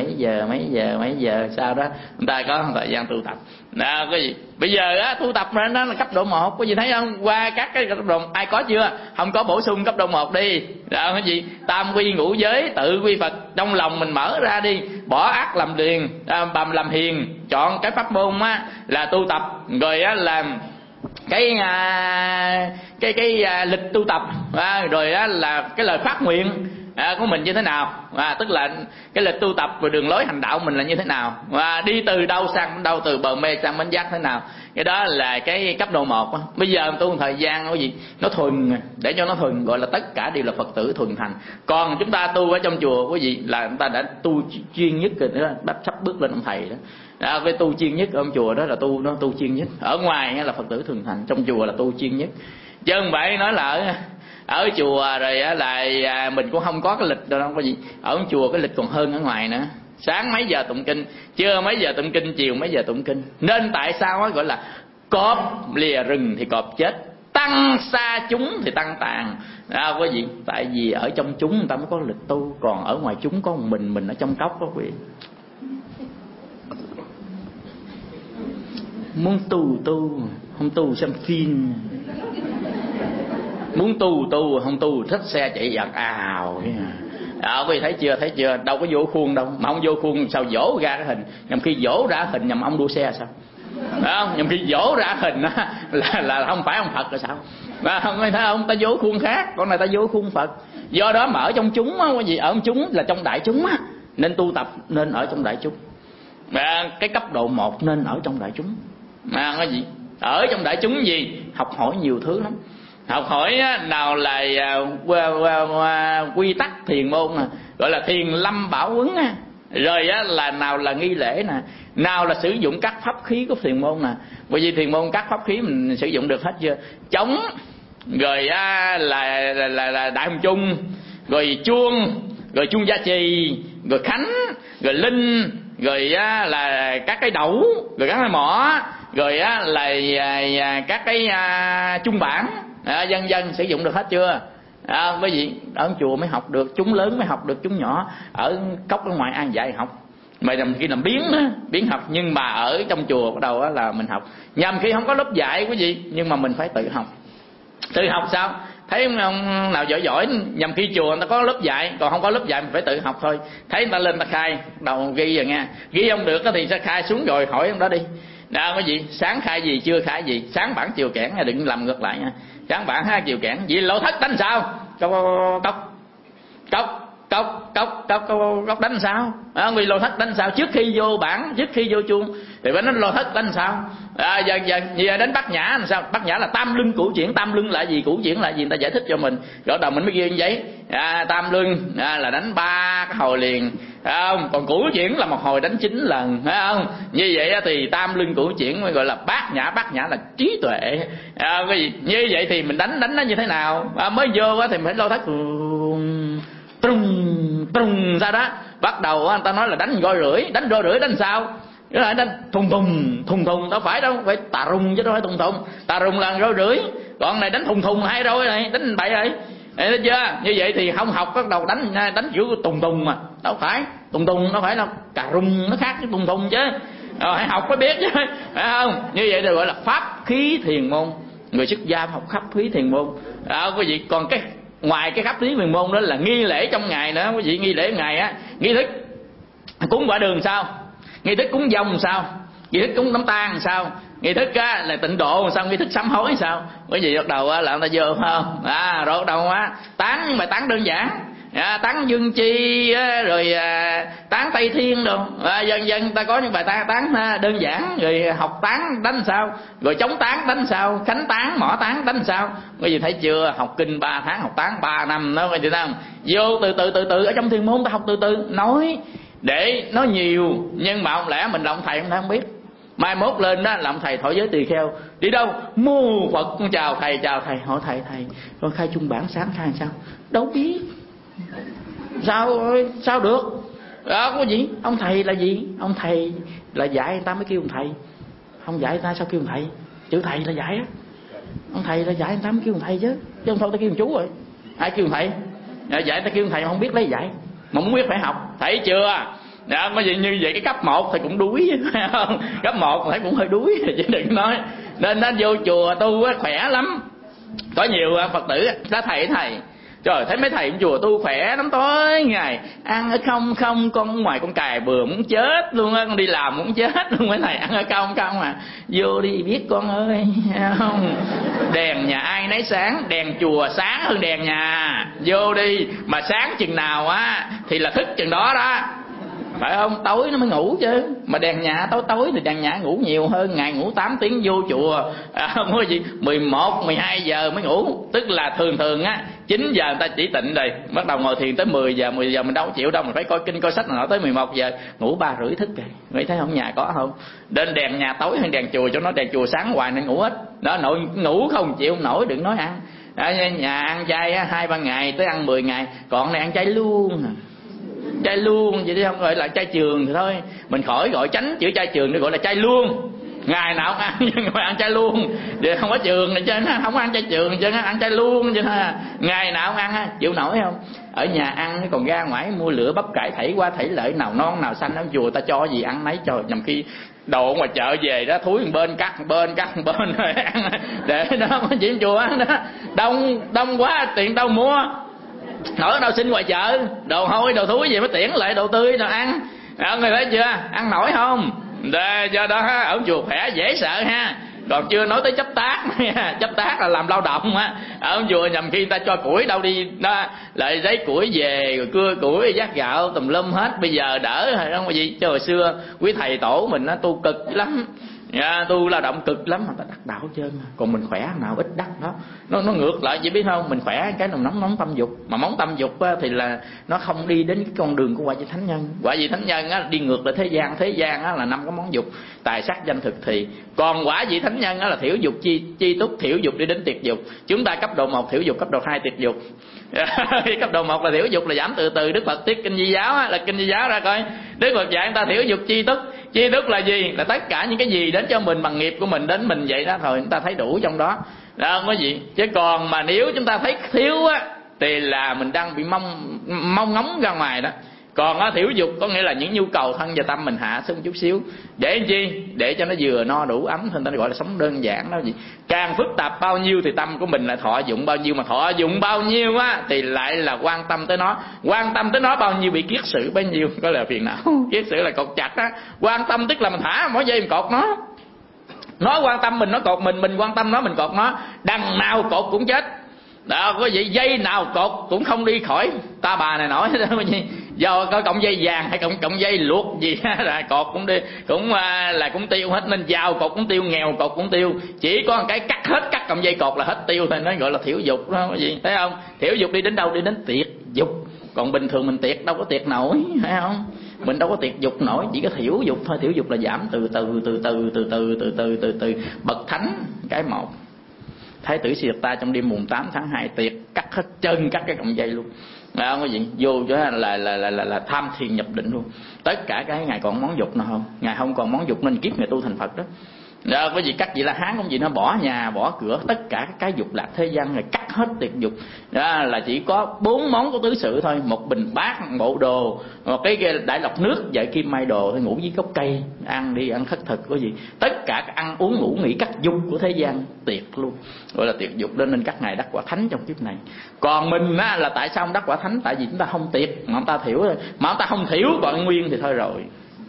giờ sau đó người ta có thời gian tu tập. Cái gì bây giờ tu tập ra nó là cấp độ 1, có gì thấy không? Qua các cái cấp độ ai có chưa? Không có bổ sung cấp độ 1 đi. Cái gì tam quy ngũ giới, tự quy Phật, trong lòng mình mở ra đi, bỏ ác làm điền, bầm làm hiền, chọn cái pháp môn là tu tập, rồi làm cái lịch tu tập, rồi là cái lời phát nguyện của mình như thế nào, tức là cái lịch tu tập và đường lối hành đạo mình là như thế nào, và đi từ đâu sang đâu, từ bờ mê sang bến giác thế nào. Cái đó là cái cấp độ 1. Bây giờ tu một thời gian cái gì nó thuần, để cho nó thuần, gọi là tất cả đều là Phật tử thuần thành. Còn chúng ta tu ở trong chùa cái gì là người ta đã tu chuyên nhất rồi đó, sắp bước lên ông thầy đó. Cái tu chuyên nhất ở ông chùa đó là tu chuyên nhất. Ở ngoài là Phật tử thuần thành, trong chùa là tu chuyên nhất. Chứ không phải nói là ở chùa rồi là mình cũng không có cái lịch đâu có gì. Ở chùa cái lịch còn hơn ở ngoài nữa. Sáng mấy giờ tụng kinh, trưa mấy giờ tụng kinh, chiều mấy giờ tụng kinh. Nên tại sao gọi là cọp lìa rừng thì cọp chết, tăng xa chúng thì tăng tàn. Quý vị, tại vì ở trong chúng người ta mới có lực tu, còn ở ngoài chúng có một mình ở trong cốc đó quý vị. Muốn tu không tu xem phim, muốn tu không tu thích xe chạy giật ào. Quý vị thấy chưa, đâu có vô khuôn đâu, mà ông vô khuôn sao dỗ ra cái hình, nhằm khi dỗ ra hình nhằm ông đua xe sao? Không, nhằm khi dỗ ra hình là không phải ông Phật rồi sao? Không thấy không, ta vô khuôn khác, còn này ta vô khuôn Phật. Do đó mà ở trong chúng á, quý vị, ở trong chúng là trong đại chúng á, nên tu tập nên ở trong đại chúng. Cái cấp độ 1 nên ở trong đại chúng. Quý vị, ở trong đại chúng gì? Học hỏi nhiều thứ lắm. Học hỏi nào là quy tắc thiền môn nè, gọi là thiền lâm bảo huấn á. Rồi là nào là nghi lễ nè, nào là sử dụng các pháp khí của thiền môn nè. Bởi vì thiền môn các pháp khí mình sử dụng được hết chưa? Trống, rồi là đại hồng chung, rồi chuông gia trì, rồi khánh, rồi linh, rồi là các cái đẩu, rồi các cái mỏ, rồi là các cái chung bản, vân vân, sử dụng được hết chưa? Bởi vì ở chùa mới học được, chúng lớn mới học được, chúng nhỏ ở cốc ở ngoài an dạy học. Mà nhằm khi làm biến học, nhưng mà ở trong chùa bắt đầu là mình học. Nhằm khi không có lớp dạy quý vị, nhưng mà mình phải tự học. Tự học sao? Thấy ông nào giỏi nhằm khi chùa người ta có lớp dạy, còn không có lớp dạy mình phải tự học thôi. Thấy người ta lên ta khai, đầu ghi rồi nha, ghi không được thì sẽ khai xuống rồi hỏi ông đó đi. Quý vị, sáng khai gì chưa khai gì, sáng bản chiều kẽn, đừng làm ngược lại nha. Sáng bản ha chiều kẽn, vì lỗ thất đánh sao? Cốc đánh sao? Vì lô thất đánh sao? Trước khi vô bản, trước khi vô chuông thì phải nói lô thất đánh sao? Giờ đến Bát Nhã làm sao? Bát Nhã là tam luân cửu chuyển. Tam luân là gì? Cửu chuyển là gì? Người ta giải thích cho mình. Rồi đầu mình mới ghi như vậy. Tam luân là đánh 3 cái hồi liền, không? Còn cửu chuyển là một hồi đánh 9 lần, phải không? Như vậy thì tam luân cửu chuyển mới gọi là Bát Nhã. Bát Nhã là trí tuệ. Như vậy thì mình đánh nó như thế nào? Mới vô thì mình phải lô thất trùng ra đó. Bắt đầu người ta nói là đánh roi rưỡi. Đánh roi rưỡi đánh sao? Đánh thùng thùng, đâu phải đâu, phải tà rung chứ đâu phải thùng thùng. Tà rung là roi rưỡi, còn này đánh thùng 2 roi này, đánh bậy rồi. Thấy chưa? Như vậy thì không học bắt đầu đánh kiểu tùng mà, đâu phải tùng đâu phải đâu, cà rung nó khác với tùng chứ. Hãy học mới biết chứ, phải không? Như vậy thì gọi là pháp khí thiền môn. Người xuất gia học pháp khí thiền môn. Quý vị, còn cái ngoài cái pháp khí thiền môn đó là nghi lễ trong ngày nữa quý vị. Nghi lễ ngày á, nghi thức cúng quả đường sao, nghi thức cúng dông sao, nghi thức cúng đám tang sao, nghi thức là tịnh độ sao, nghi thức sám hối sao. Quý vị bắt đầu là người ta vô phải không? Rồi bắt đầu tán, bài tán đơn giản, tán dương chi, rồi tán tây thiên đồ, dân ta có những bài tán đơn giản. Rồi học tán đánh sao, rồi chống tán đánh sao, khánh tán, mỏ tán đánh sao. Quý vị thấy chưa? Học kinh 3 tháng, học tán 3 năm đó, quý vị thấy không? Vô từ ở trong thiền môn ta học từ nói để nói nhiều, nhưng mà không lẽ mình là ông thầy không biết. Mai mốt lên đó làm thầy thọ giới tỳ kheo, đi đâu mô Phật chào thầy, hỏi thầy con khai chung bản sáng khai sao? Đâu biết. Sao được? Có gì? Ông thầy là gì? Ông thầy là dạy người ta mới kêu ông thầy. Không dạy người ta sao kêu ông thầy? Chữ thầy là dạy á. Ông thầy là dạy người ta mới kêu ông thầy chứ không thôi ta kêu ông chú rồi. Ai kêu ông thầy? Dạy ta kêu ông thầy mà không biết lấy dạy, mà không biết phải học. Thấy chưa? Có gì như vậy cái cấp 1 thì cũng đuối, phải không? Cấp 1 thấy cũng hơi đuối chứ đừng nói. Nên nó vô chùa tu khỏe lắm. Có nhiều Phật tử đó thầy trời, thấy mấy thầy chùa tu khỏe lắm, tối ngày ăn ở không con ngoài con cài bừa muốn chết luôn á, con đi làm muốn chết luôn. Mấy thầy ăn ở không mà vô đi biết con ơi, không? Đèn nhà ai nấy sáng, đèn chùa sáng hơn đèn nhà, vô đi mà sáng chừng nào thì là thức chừng đó đó, phải không? Tối nó mới ngủ chứ, mà đèn nhà tối thì đèn nhà ngủ nhiều hơn, ngày ngủ 8 tiếng vô chùa, không có gì 11, 12 giờ mới ngủ. Tức là thường 9 giờ người ta chỉ tịnh rồi, bắt đầu ngồi thiền tới 10 giờ mình đâu có chịu đâu, mình phải coi kinh coi sách nào tới 11 giờ, ngủ 3 rưỡi thức rồi. Nghĩ thấy không? Nhà có không? Đến đèn nhà tối hơn đèn chùa, cho nó đèn chùa sáng hoài nên ngủ hết. Đó, nội ngủ không chịu không nổi, đừng nói ăn. Nhà ăn chay 2-3 ngày tới ăn 10 ngày, còn này ăn chay luôn. Chay luôn vậy chứ không gọi là chay trường thì thôi, mình khỏi gọi tránh chữ chay trường để gọi là chay luôn. ngày nào cũng ăn nhưng mà ăn chay luôn, để không có trường này chứ, không có ăn chay trường chứ, ăn chay luôn chứ, ngày nào cũng ăn, chịu nổi không? Ở nhà ăn còn ra ngoài mua lửa bắp cải thảy qua thảy lại, nào non nào xanh, ở chùa ta cho gì ăn nấy. Trời, nhầm khi đồ ngoài chợ về đó thúi một bên cắt một bên rồi ăn để đó có chuyện chùa ăn đó, đông quá tiền đâu mua nổi, đâu xin ngoài chợ đồ hôi đồ thúi gì mới tiễn lại đồ tươi nào ăn. Người thấy chưa, ăn nổi không? Do đó ở chùa khỏe dễ sợ ha. Còn chưa nói tới chấp tác chấp tác là làm lao động á. Ở chùa nhầm khi người ta cho củi đâu đi đó, lại giấy củi về rồi cưa củi vác gạo tùm lum hết. Bây giờ đỡ rồi không có gì. Chứ hồi xưa quý thầy tổ mình nó tu cực lắm, tu lao động cực lắm mà ta đắc đạo hết trơn. Còn mình khỏe nào ít đắc đó. Nó ngược lại, chị biết không? Mình khỏe cái nồng nóng tâm dục, mà móng tâm dục thì là nó không đi đến cái con đường của quả vị thánh nhân. Quả vị thánh nhân á, đi ngược lại thế gian. Thế gian á, là 5 cái món dục: tài sắc danh thực thì. Còn quả vị thánh nhân á, là thiểu dục chi túc, thiểu dục đi đến tiệt dục. Chúng ta cấp độ 1 thiểu dục, cấp độ 2 tiệt dục. Cấp độ 1 là thiểu dục là giảm từ từ. Đức Phật tiết kinh Di giáo á, là kinh Di giáo ra coi. Đức Phật dạy người ta thiểu dục chi túc. Chi túc là gì? Là tất cả những cái gì đến cho mình bằng nghiệp của mình, đến mình vậy đó thôi, chúng ta thấy đủ trong đó. Đó không có gì. Chứ còn mà nếu chúng ta thấy thiếu á thì là mình đang bị mong ngóng ra ngoài đó. Còn thiểu dục có nghĩa là những nhu cầu thân và tâm mình hạ xuống chút xíu. Để làm chi? Để cho nó vừa no đủ ấm thôi, ta gọi là sống đơn giản đó gì. Càng phức tạp bao nhiêu thì tâm của mình lại thọ dụng bao nhiêu, mà thọ dụng bao nhiêu á thì lại là quan tâm tới nó. Quan tâm tới nó bao nhiêu bị kiết sử bấy nhiêu, có là phiền não. Kiết sử là cột chặt á. Quan tâm tức là mình thả mỗi dây mình cột nó. Nó quan tâm mình nó cột mình quan tâm nó mình cột nó. Đằng nào cột cũng chết. Đó, có gì dây nào cột cũng không đi khỏi ta bà này nổi đó gì. Do có cọng dây vàng hay cọng dây luộc gì là cột cũng đi, cũng tiêu hết. Nên giàu cột cũng tiêu, nghèo cột cũng tiêu. Chỉ có một cái cắt cọng dây cột là hết tiêu thôi, nó gọi là thiểu dục đó, có gì thấy không? Thiểu dục đi đến đâu? Đi đến tiệt dục. Còn bình thường mình tiệt đâu có tiệt nổi, thấy không? Mình đâu có tiệt dục nổi, chỉ có thiểu dục thôi. Thiểu dục là giảm từ từ bậc thánh cái một. Thái tử Siddhartha trong đêm mùng 8 tháng 2 tiệt cắt hết chân, cắt cái cọng dây luôn. Không có gì, vô cho là tham thiền nhập định luôn. Tất cả cái ngài còn món dục nào không? Ngài không còn món dục nên kiếp ngài tu thành Phật đó. Đó, có gì cắt gì là Hán không gì, nó bỏ nhà bỏ cửa, tất cả cái dục lạc thế gian này cắt hết tiệt dục. Đó là chỉ có 4 món của tứ sự thôi: một bình bát, một bộ đồ, một cái đại lọc nước, dạy kim mai đồ, ngủ dưới gốc cây, ăn đi ăn khất thực, có gì tất cả ăn uống ngủ nghỉ cắt dục của thế gian tiệt luôn, gọi là tiệt dục. Nên các ngài đắc quả thánh trong kiếp này. Còn mình á, là tại sao không đắc quả thánh? Tại vì chúng ta không tiệt mà chúng ta thiểu thôi. Mà chúng ta không thiểu còn nguyên thì thôi rồi.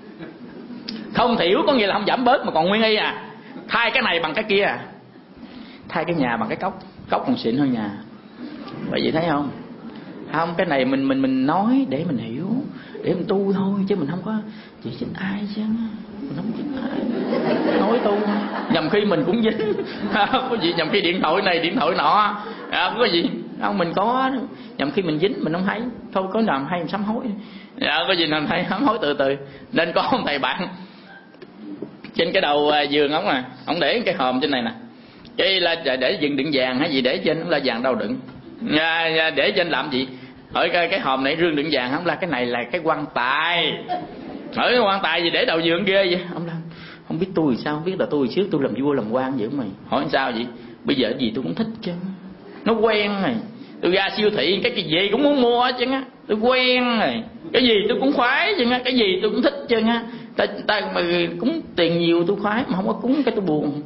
Không thiểu có nghĩa là không giảm bớt mà còn nguyên y à. Thay cái này bằng cái kia à. Thay cái nhà bằng cái cốc còn xịn hơn nhà. Vậy vậy thấy không? Không, cái này mình nói để mình hiểu, để mình tu thôi, chứ mình không có chỉ trích ai chứ. Mình không trích ai. Nói tu nhầm khi mình cũng dính. Có gì nhầm khi điện thoại này điện thoại nọ, không có gì. Không, mình có nhầm khi mình dính mình không thấy. Thôi có làm hay mình sám hối. Có gì làm hay sám hối từ từ. Nên có ông thầy bạn trên cái đầu giường ổng nè, ổng để cái hòm trên này nè, cái là để đựng vàng hay gì để trên, ổng là vàng đâu đựng, để trên làm gì? Hỏi cái hòm này rương đựng vàng, không là cái này là cái quan tài. Hỏi cái quan tài gì để đầu giường ghê vậy? Ông là không biết tôi sao, không biết là tôi trước tôi làm vua làm quan vậy mày. Hỏi sao vậy? Bây giờ gì tôi cũng thích chứ, nó quen này. Tôi ra siêu thị cái gì cũng muốn mua chứ á, tôi quen rồi. Cái gì tôi cũng khoái chứ á, cái gì tôi cũng thích chứ á. Ta mà cúng tiền nhiều tôi khoái, mà không có cúng cái tôi buồn.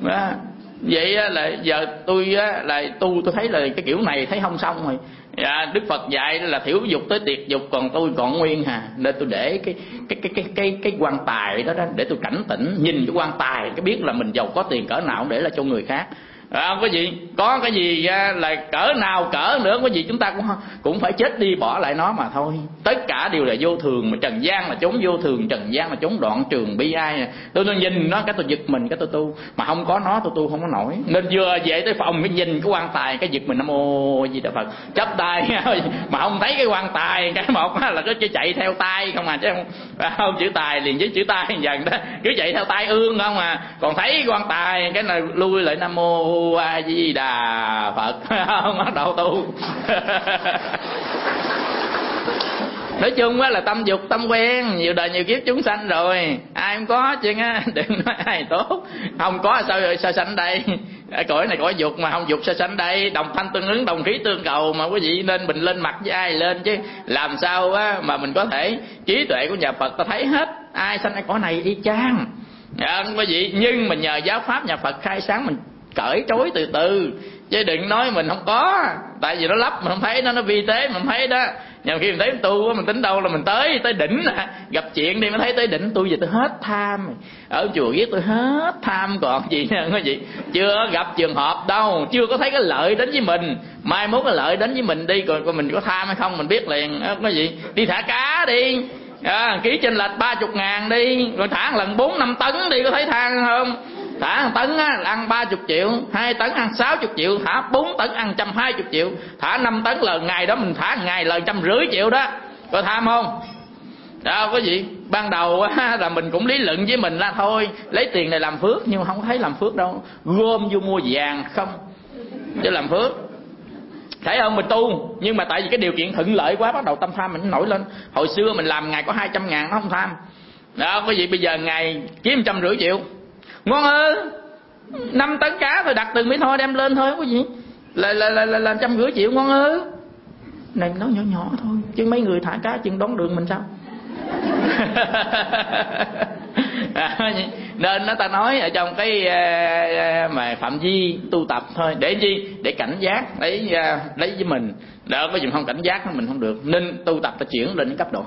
Vậy là giờ tôi là tôi thấy là cái kiểu này thấy không xong rồi. Đức Phật dạy là thiểu dục tới tiệt dục, còn tôi còn nguyên hà. Nên tôi để cái quan tài đó để tôi cảnh tỉnh, nhìn cái quan tài cái biết là mình giàu có tiền cỡ nào để là cho người khác. Không có gì, có cái gì là cỡ nào cỡ nữa, có gì chúng ta cũng phải chết đi bỏ lại nó mà thôi. Tất cả đều là vô thường, mà trần gian là chốn vô thường, trần gian là chốn đoạn trường bi ai. Tôi nhìn nó cái tôi giật mình, cái tôi tu, mà không có nó tôi tu không có nổi. Nên vừa về tới phòng cái nhìn cái quan tài cái giật mình, Nam Mô Di Đà Phật, chắp tay mà không thấy cái quan tài. Cái một là cứ chạy theo tay không à, chứ không chữ tài liền với chữ tay dần đó, cứ chạy theo tay ương không à. Còn thấy cái quan tài cái này lui lại Nam Mô A Di Đà Phật, không bắt đầu tu. Nói chung á là tâm dục tâm quen, nhiều đời nhiều kiếp chúng sanh rồi, ai không có chứ á. Đừng nói ai tốt, không có sao rồi so sánh đây. Cõi này cõi dục mà không dục so sánh đây. Đồng thanh tương ứng, đồng khí tương cầu mà quý vị nên mình lên mặt với ai lên chứ. Làm sao á mà mình có thể, trí tuệ của nhà Phật ta thấy hết, ai sanh ở cõi này y chang. Quý vị, nhưng mà nhờ giáo pháp nhà Phật khai sáng mình cởi trói từ từ, chứ đừng nói mình không có. Tại vì nó lấp mình không thấy, nó vi tế mình không thấy đó. Nhưng khi mình thấy tu mình tính đâu là mình tới đỉnh à. Gặp chuyện đi mới thấy tới đỉnh. Tôi giờ tôi hết tham, ở chùa viết tôi hết tham còn gì nữa quý vị. Chưa gặp trường hợp đâu, chưa có thấy cái lợi đến với mình. Mai mốt cái lợi đến với mình đi, coi mình có tham hay không mình biết liền. Quý vị đi thả cá đi, ký chênh lệch 30.000 đi, rồi thả lần 4-5 tấn đi, có thấy than không? Thả 1 tấn á, là ăn 30 triệu, 2 tấn ăn 60 triệu, thả 4 tấn ăn 120 triệu, thả 5 tấn là ngày đó mình thả ngày là 150 triệu đó. Có tham không? Đâu có gì. Ban đầu á, là mình cũng lý luận với mình là thôi lấy tiền này làm phước, nhưng mà không thấy làm phước đâu. Gom vô mua vàng không chứ làm phước. Thấy không? Mình tu nhưng mà tại vì cái điều kiện thuận lợi quá, bắt đầu tâm tham mình nổi lên. Hồi xưa mình làm ngày có 200.000 nó không tham. Đó quý vị, bây giờ ngày kiếm 150 triệu ngon ơi. 5 tấn cá thôi đặt từng miếng thôi đem lên thôi quý vị, là 150 triệu ngon ơi. Này nó nhỏ nhỏ thôi chứ mấy người thả cá chừng đón đường mình sao. Nên nó ta nói ở trong cái mà phạm vi tu tập thôi, để gì? Để cảnh giác, lấy với mình. Đó, có gì không cảnh giác mình không được. Nên tu tập ta chuyển lên cấp độ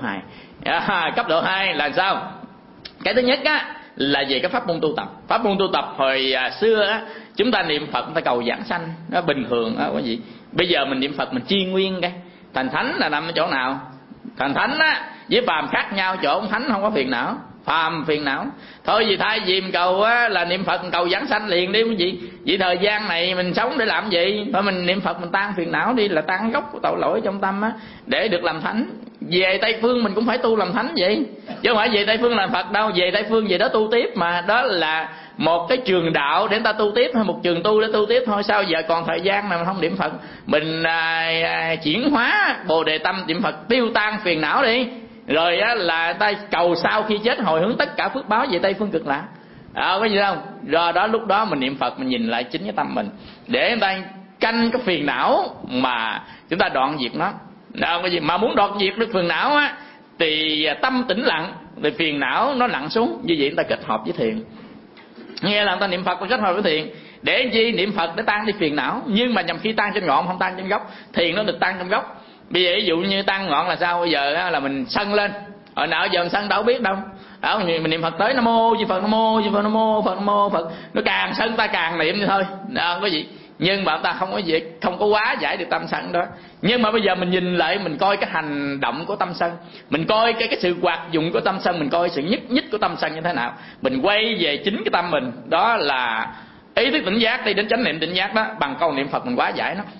2. Cấp độ 2 là sao? Cái thứ nhất á là về cái pháp môn tu tập. Pháp môn tu tập hồi xưa á, chúng ta niệm Phật, chúng ta cầu giảng sanh, nó bình thường á quý vị. Bây giờ mình niệm Phật mình tri nguyên cái. Thành thánh là nằm ở chỗ nào? Thành thánh á với phàm khác nhau chỗ ông thánh không có phiền não, phàm phiền não. Thôi vì thay vì mình cầu á là niệm Phật mình cầu giảng sanh liền đi quý vị. Vậy thời gian này mình sống để làm gì? Thôi mình niệm Phật mình tan phiền não đi, là tan gốc của tội lỗi trong tâm á, để được làm thánh. Về Tây Phương mình cũng phải tu làm thánh vậy, chứ không phải về Tây Phương làm Phật đâu. Về Tây Phương về đó tu tiếp mà, đó là một cái trường đạo để người ta tu tiếp, hay một trường tu để tu tiếp thôi. Sao giờ còn thời gian mà mình không niệm Phật, mình chuyển hóa Bồ Đề tâm niệm Phật tiêu tan phiền não đi, rồi á là ta cầu sau khi chết hồi hướng tất cả phước báo về Tây Phương Cực Lạc. Có gì không? Rồi đó, lúc đó mình niệm Phật mình nhìn lại chính cái tâm mình, để người ta canh cái phiền não mà chúng ta đoạn diệt nó. Cái gì mà muốn đoạn diệt được phiền não á thì tâm tĩnh lặng, thì phiền não nó lặng xuống. Như vậy người ta kết hợp với thiền. Nghe là người ta niệm Phật và kết hợp với thiền. Để chi? Niệm Phật để tan đi phiền não, nhưng mà nhằm khi tan trên ngọn không tan trên gốc. Thiền nó được tan trong gốc. Bây giờ ví dụ như tan ngọn là sao? Bây giờ là mình sân lên, hồi nào giờ mình sân đâu biết đâu. Mình niệm Phật tới Nam Mô Di Phật, Nam Mô Di Phật, Nam Mô Phật, Nam Mô Phật, nó càng sân ta càng niệm như thôi. Có gì? Nhưng mà ta không có gì, không có quá giải được tâm sân đó. Nhưng mà bây giờ mình nhìn lại, mình coi cái hành động của tâm sân, mình coi cái sự hoạt dụng của tâm sân, mình coi sự nhất nhích của tâm sân như thế nào, mình quay về chính cái tâm mình. Đó là ý thức tỉnh giác, đi đến chánh niệm tỉnh giác đó. Bằng câu niệm Phật mình quá giải nó.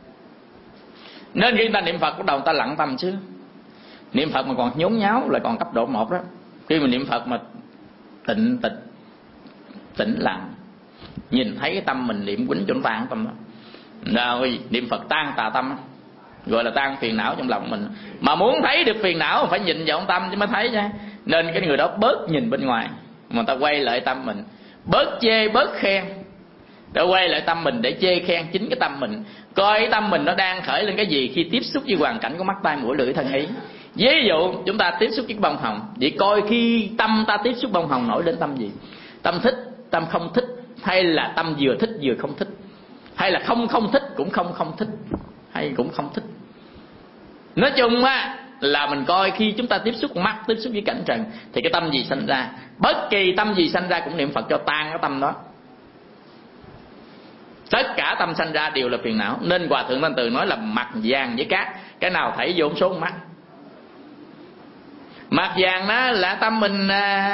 Nên khi người ta niệm Phật bắt đầu người ta lặng tâm chứ. Niệm Phật mà còn nhốn nháo là còn cấp độ 1 đó. Khi mà niệm Phật mà tĩnh lặng, nhìn thấy cái tâm mình niệm quýnh trong tan tâm đó. Rồi niệm Phật tan tà tâm đó, gọi là tan phiền não trong lòng mình. Mà muốn thấy được phiền não phải nhìn vào tâm chứ mới thấy chứ. Nên cái người đó bớt nhìn bên ngoài, mà ta quay lại tâm mình, bớt chê bớt khen, để quay lại tâm mình để chê khen chính cái tâm mình. Coi cái tâm mình nó đang khởi lên cái gì khi tiếp xúc với hoàn cảnh của mắt tai mũi lưỡi thân ý. Ví dụ chúng ta tiếp xúc với bông hồng, vậy coi khi tâm ta tiếp xúc bông hồng nổi lên tâm gì? Tâm thích, tâm không thích, hay là tâm vừa thích vừa không thích, hay là không thích cũng không thích, hay cũng không thích. Nói chung á là mình coi khi chúng ta tiếp xúc mắt, tiếp xúc với cảnh trần thì cái tâm gì sanh ra. Bất kỳ tâm gì sanh ra cũng niệm Phật cho tan cái tâm đó. Tất cả tâm sanh ra đều là phiền não. Nên Hòa Thượng Thanh Từ nói là mặt vàng với cát, cái nào thảy vô số mắt. Mặt vàng đó là tâm mình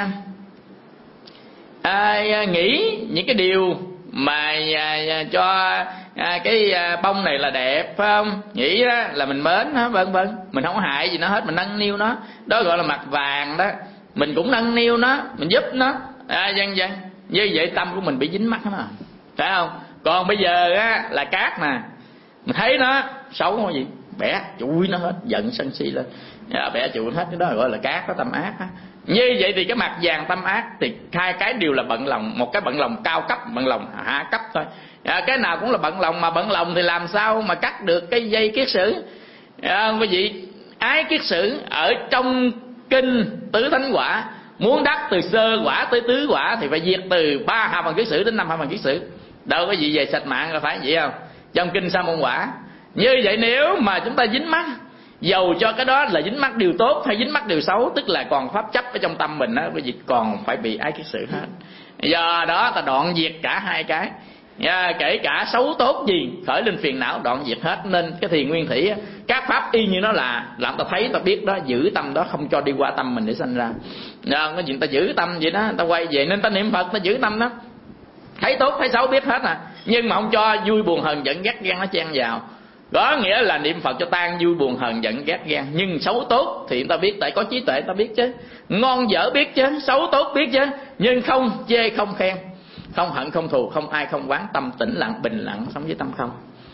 nghĩ những cái điều mà cho cái bông này là đẹp, phải không? Nghĩ là mình mến nó, vân vân. Mình không hại gì nó hết, mình nâng niu nó. Đó gọi là mặt vàng đó. Mình cũng nâng niu nó, mình giúp nó, vân vân. Như vậy tâm của mình bị dính mắc nó, phải không? Còn bây giờ á là cát nè, mình thấy nó xấu không gì, bẻ chùi nó hết, giận sân si lên. bẻ chuộng hết, cái đó gọi là cát, có tâm ác á. Như vậy thì cái mặt vàng tâm ác thì hai cái đều là bận lòng, một cái bận lòng cao cấp, bận lòng hạ cấp thôi. Cái nào cũng là bận lòng, mà bận lòng thì làm sao mà cắt được cái dây kiết sử. Quý vị, ái kiết sử ở trong kinh Tứ Thánh Quả, muốn đắc từ sơ quả tới tứ quả thì phải diệt từ 3 hạ phần kiết sử đến 5 hạ phần kiết sử. Đâu có gì về sạch mạng là phải vậy không? Trong kinh Sa Môn Quả. Như vậy nếu mà chúng ta dính mắc, dầu cho cái đó là dính mắc điều tốt hay dính mắc điều xấu, tức là còn pháp chấp ở trong tâm mình đó, quý vị còn phải bị ái kiết sử hết. Do đó ta đoạn diệt cả hai cái. Kể cả xấu tốt gì khởi lên phiền não đoạn diệt hết. Nên cái thiền nguyên thủy các pháp y như nó là làm ta thấy ta biết đó, giữ tâm đó không cho đi qua tâm mình để sanh ra. Cái chuyện ta giữ tâm vậy đó, ta quay về nên ta niệm Phật, ta giữ tâm đó, thấy tốt thấy xấu biết hết nhưng mà không cho vui buồn hờn giận ghét ghen nó chen vào. Có nghĩa là niệm Phật cho tan vui buồn hờn giận ghét ghen. Nhưng xấu tốt thì ta biết, tại có trí tuệ ta biết chứ, ngon dở biết chứ, xấu tốt biết chứ, nhưng không chê không khen, không hận không thù, không ai không oán, tâm tĩnh lặng bình lặng sống với tâm không.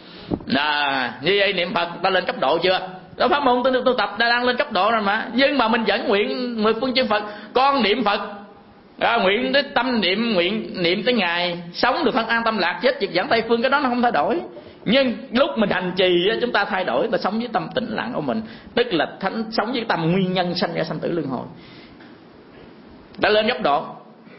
Như vậy niệm Phật ta lên cấp độ chưa? Đó, pháp môn tu tập đang lên cấp độ rồi mà. Nhưng mà mình vẫn nguyện 10 phương chư Phật, con niệm Phật, nguyện đến tâm niệm, nguyện niệm tới ngày sống được thân an tâm lạc, chết diệt giảng Tây phương, cái đó nó không thay đổi. Nhưng lúc mình hành trì chúng ta thay đổi, ta sống với tâm tĩnh lặng của mình, tức là sống với tâm nguyên nhân sanh ra sanh tử luân hồi, đã lên cấp độ.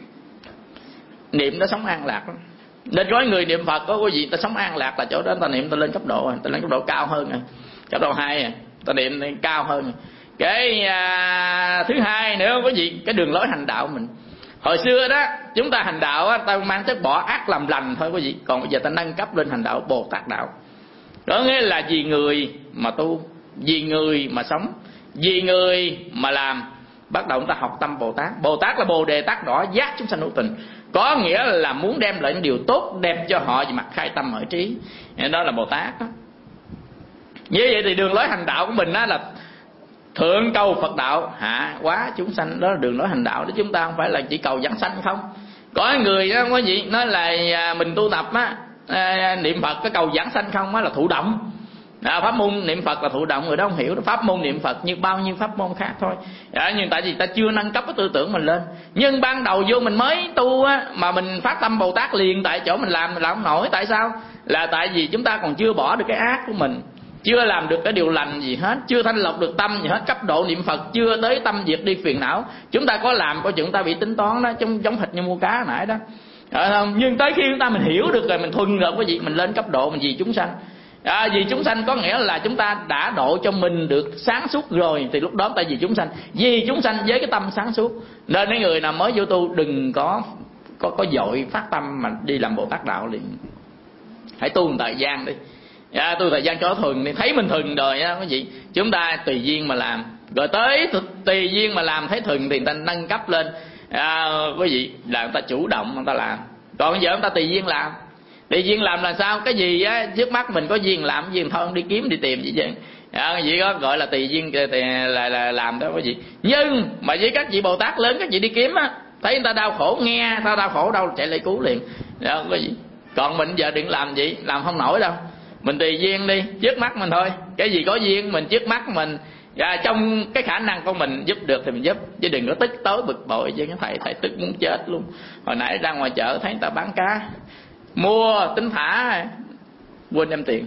Niệm nó sống an lạc. Nên có người niệm Phật có cái gì ta sống an lạc là chỗ đó ta niệm ta lên cấp độ rồi, ta lên cấp độ cao hơn rồi, cấp độ 2 rồi, ta niệm cao hơn rồi. Cái thứ hai nữa có gì, cái đường lối hành đạo mình. Hồi xưa đó chúng ta hành đạo á, ta mang tới bỏ ác làm lành thôi quý vị. Còn bây giờ ta nâng cấp lên hành đạo Bồ Tát đạo. Có nghĩa là vì người mà tu, vì người mà sống, vì người mà làm. Bắt đầu chúng ta học tâm Bồ Tát. Bồ Tát là Bồ Đề Tát đỏ giác chúng sanh hữu tình. Có nghĩa là muốn đem lại những điều tốt đẹp cho họ về mặt khai tâm mở trí. Đó là Bồ Tát đó. Như vậy thì đường lối hành đạo của mình đó là thượng cầu Phật đạo, hạ hóa chúng sanh. Đó là đường lối hành đạo đó. Chúng ta không phải là chỉ cầu giảng sanh không. Có người đó có gì nói là mình tu tập á, niệm Phật cái cầu giảng sanh không á là thụ động. Pháp môn niệm Phật là thụ động, người đó không hiểu đó. Pháp môn niệm Phật như bao nhiêu pháp môn khác thôi. Nhưng tại vì ta chưa nâng cấp cái tư tưởng mình lên. Nhưng ban đầu vô mình mới tu á, mà mình phát tâm Bồ Tát liền tại chỗ mình làm không nổi. Tại sao? Là tại vì chúng ta còn chưa bỏ được cái ác của mình, chưa làm được cái điều lành gì hết, chưa thanh lọc được tâm gì hết. Cấp độ niệm Phật chưa tới tâm diệt đi phiền não. Chúng ta có làm coi chúng ta bị tính toán đó, giống thịt như mua cá nãy đó. Nhưng tới khi chúng ta mình hiểu được rồi, mình thuần hợp cái gì, mình lên cấp độ mình vì chúng sanh. Vì chúng sanh có nghĩa là chúng ta đã độ cho mình được sáng suốt rồi, thì lúc đó ta vì chúng sanh. Vì chúng sanh với cái tâm sáng suốt. Nên mấy người nào mới vô tu đừng có vội phát tâm mà đi làm Bồ Tát đạo liền. Hãy tu một thời gian đi. Tu thời gian cho nó thuần đi. Thấy mình thuần rồi đó quý vị, chúng ta tùy duyên mà làm. Rồi tới tùy duyên mà làm thấy thuần thì người ta nâng cấp lên. Quý vị là người ta chủ động người ta làm. Còn bây giờ người ta tùy duyên làm. Tùy duyên làm là sao? Cái gì á trước mắt mình có duyên làm duyên thôi, không đi kiếm đi tìm gì vậy. Cái gì đó gọi là tùy duyên là làm đó quý vị. Nhưng mà với các vị Bồ Tát lớn, các vị đi kiếm á, thấy người ta đau khổ, nghe ta đau khổ đâu chạy lại cứu liền. Đó quý vị. Còn mình giờ đừng làm gì, làm không nổi đâu. Mình tùy duyên đi, trước mắt mình thôi. Cái gì có duyên mình trước mắt mình, trong cái khả năng của mình giúp được thì mình giúp, chứ đừng có tức tối bực bội chứ. Cái thầy tức muốn chết luôn. Hồi nãy ra ngoài chợ thấy người ta bán cá, mua tính thả quên đem tiền,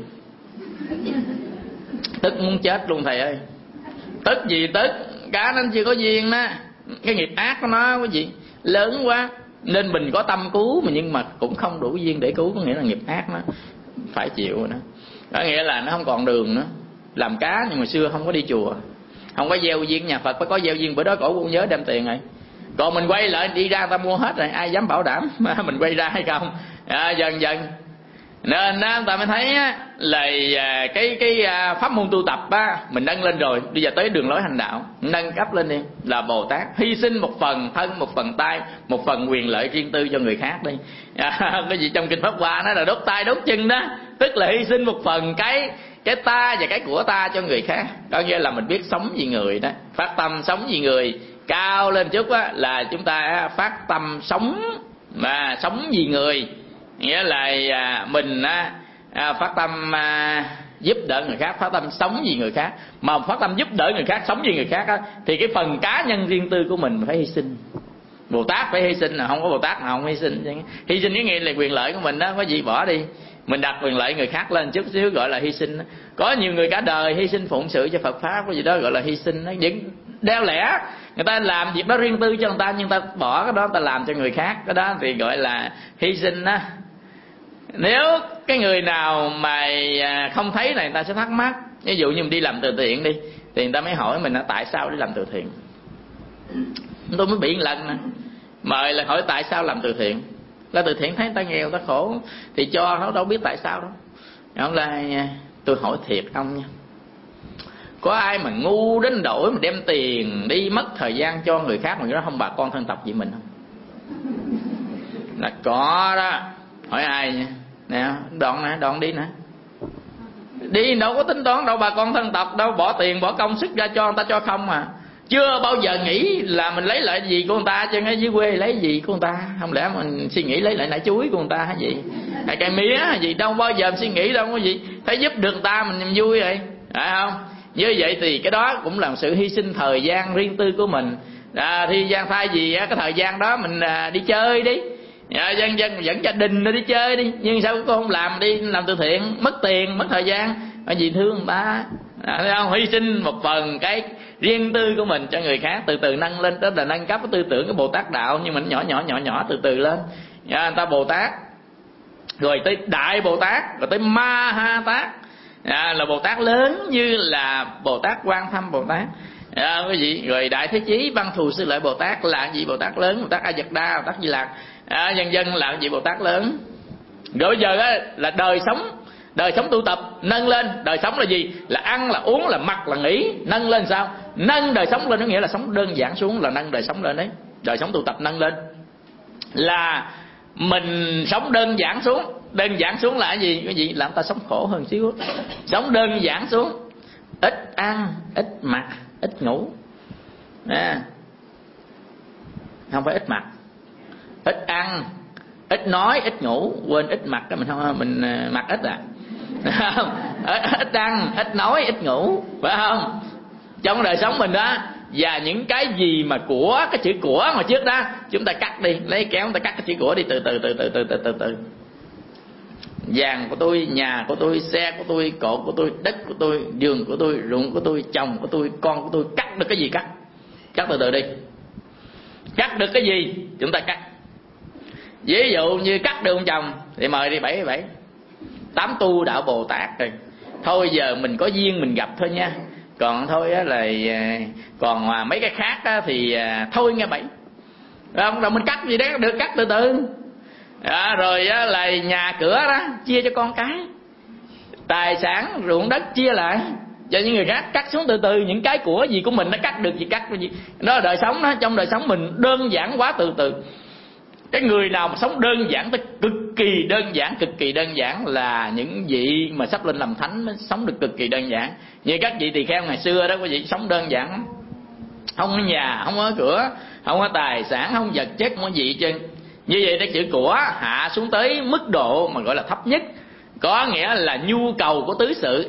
tức muốn chết luôn thầy ơi. Tức gì tức, cá nó chưa có duyên đó, cái nghiệp ác của nó cái gì lớn quá nên mình có tâm cứu mà, nhưng mà cũng không đủ duyên để cứu. Có nghĩa là nghiệp ác nó phải chịu rồi đó. Có nghĩa là nó không còn đường nữa. Làm cá nhưng mà xưa không có đi chùa, không có gieo duyên nhà Phật, phải có gieo duyên. Bữa đó cổ cũng nhớ đem tiền rồi. Còn mình quay lại đi ra ta mua hết rồi, ai dám bảo đảm mình quay ra hay không. Dần dần nên ta mới thấy là cái pháp môn tu tập mình nâng lên rồi. Bây giờ tới đường lối hành đạo nâng cấp lên đi, là Bồ Tát hy sinh một phần thân, một phần tay, một phần quyền lợi riêng tư cho người khác đi. Cái gì trong kinh Pháp Hoa nó là đốt tay đốt chân đó, tức là hy sinh một phần cái ta và cái của ta cho người khác. Có nghĩa là mình biết sống vì người đó, phát tâm sống vì người. Cao lên chút là chúng ta phát tâm sống vì người. Nghĩa là mình phát tâm giúp đỡ người khác, phát tâm sống vì người khác. Mà phát tâm giúp đỡ người khác, sống vì người khác á, thì cái phần cá nhân riêng tư của mình phải hy sinh. Bồ Tát phải hy sinh, là không có Bồ Tát nào không hy sinh. Hy sinh cái nghĩa là quyền lợi của mình đó, có gì bỏ đi. Mình đặt quyền lợi người khác lên chút xíu gọi là hy sinh. Có nhiều người cả đời hy sinh phụng sự cho Phật pháp, cái gì đó gọi là hy sinh. Những đeo lẽ người ta làm việc đó riêng tư cho người ta, nhưng ta bỏ cái đó ta làm cho người khác, cái đó thì gọi là hy sinh đó. Nếu cái người nào mà không thấy này, người ta sẽ thắc mắc. Ví dụ như mình đi làm từ thiện đi, thì người ta mới hỏi mình là tại sao đi làm từ thiện. Tôi mới bị một lần nè, mời là hỏi tại sao làm từ thiện. Là từ thiện thấy người ta nghèo, người ta khổ thì cho, nó đâu biết tại sao đâu. Ông là tôi hỏi thiệt ông nha, có ai mà ngu đến đổi mà đem tiền đi mất thời gian cho người khác mà đó không bà con thân tộc gì mình không? Là có đó. Hỏi ai nha? Nè, Đoạn đi nè. Đi đâu có tính toán đâu bà con thân tộc đâu, bỏ tiền bỏ công sức ra cho người ta cho không à. Chưa bao giờ nghĩ là mình lấy lại gì của người ta, chứ ngay dưới quê lấy gì của người ta. Không lẽ mình suy nghĩ lấy lại nải chuối của người ta hay gì, hay cây mía hay gì, đâu bao giờ mình suy nghĩ đâu có gì. Thấy giúp được người ta mình vui rồi, phải không? Như vậy thì cái đó cũng là một sự hy sinh thời gian riêng tư của mình. Thì thay vì cái thời gian đó mình đi chơi đi, dân dẫn gia đình đi chơi đi, nhưng sao cô không làm, đi làm từ thiện, mất tiền mất thời gian, vì thương người ta. Thấy không? Hy sinh một phần cái riêng tư của mình cho người khác, từ từ nâng lên, đó là nâng cấp cái tư tưởng cái Bồ Tát đạo. Nhưng mình nhỏ từ từ lên. Người ta Bồ Tát, rồi tới Đại Bồ Tát, rồi tới Ma Ha Tát, là Bồ Tát lớn như là Bồ Tát Quan Thâm Bồ Tát, cái gì. Rồi Đại Thế Chí Văn Thù Sư Lợi Bồ Tát là gì? Bồ Tát lớn. Bồ Tát A Dật Đa, Bồ Tát Di Lặc, nhân dân là gì? Bồ Tát lớn. Rồi bây giờ á, là đời sống tu tập nâng lên. Đời sống là gì? Là ăn, là uống, là mặc, là nghỉ. Nâng lên sao? Nâng đời sống lên có nghĩa là sống đơn giản xuống, là nâng đời sống lên đấy. Đời sống tu tập nâng lên là mình sống đơn giản xuống. Đơn giản xuống là cái gì? Cái gì làm ta sống khổ hơn xíu. Sống đơn giản xuống, ít ăn, ít mặc, ít ngủ. Không phải ít mặc, ít ăn, ít nói, ít ngủ. Quên ít mặc, mình không, mình mặc ít ít ăn, ít nói, ít ngủ, phải không? Trong đời sống mình đó. Và những cái gì mà của, cái chữ của mà trước đó chúng ta cắt đi, lấy kéo chúng ta cắt cái chữ của đi, từ từ. Vàng của tôi, nhà của tôi, xe của tôi, cột của tôi, đất của tôi, giường của tôi, ruộng của tôi, chồng của tôi, con của tôi. Cắt được cái gì cắt từ từ đi. Cắt được cái gì chúng ta cắt. Ví dụ như cắt được ông chồng thì mời đi 7 8 tu đạo Bồ Tát rồi. Thôi giờ mình có duyên mình gặp thôi nha. Còn thôi á là còn mấy cái khác á thì thôi nghe 7. Rồi mình cắt gì đấy được, cắt từ từ. Rồi á là nhà cửa đó chia cho con cái, tài sản ruộng đất chia lại cho những người khác. Cắt xuống từ từ. Những cái của gì của mình nó cắt được gì cắt cái gì. Đó là đời sống đó. Trong đời sống mình đơn giản quá, từ từ. Cái người nào mà sống đơn giản tới cực kỳ đơn giản là những vị mà sắp lên làm thánh mới sống được cực kỳ đơn giản. Như các vị tỳ kheo ngày xưa đó, quý vị sống đơn giản, không có nhà, không có cửa, không có tài sản, không vật chất, không có gì hết trơn. Như vậy cái chữ của hạ xuống tới mức độ mà gọi là thấp nhất, có nghĩa là nhu cầu của tứ sự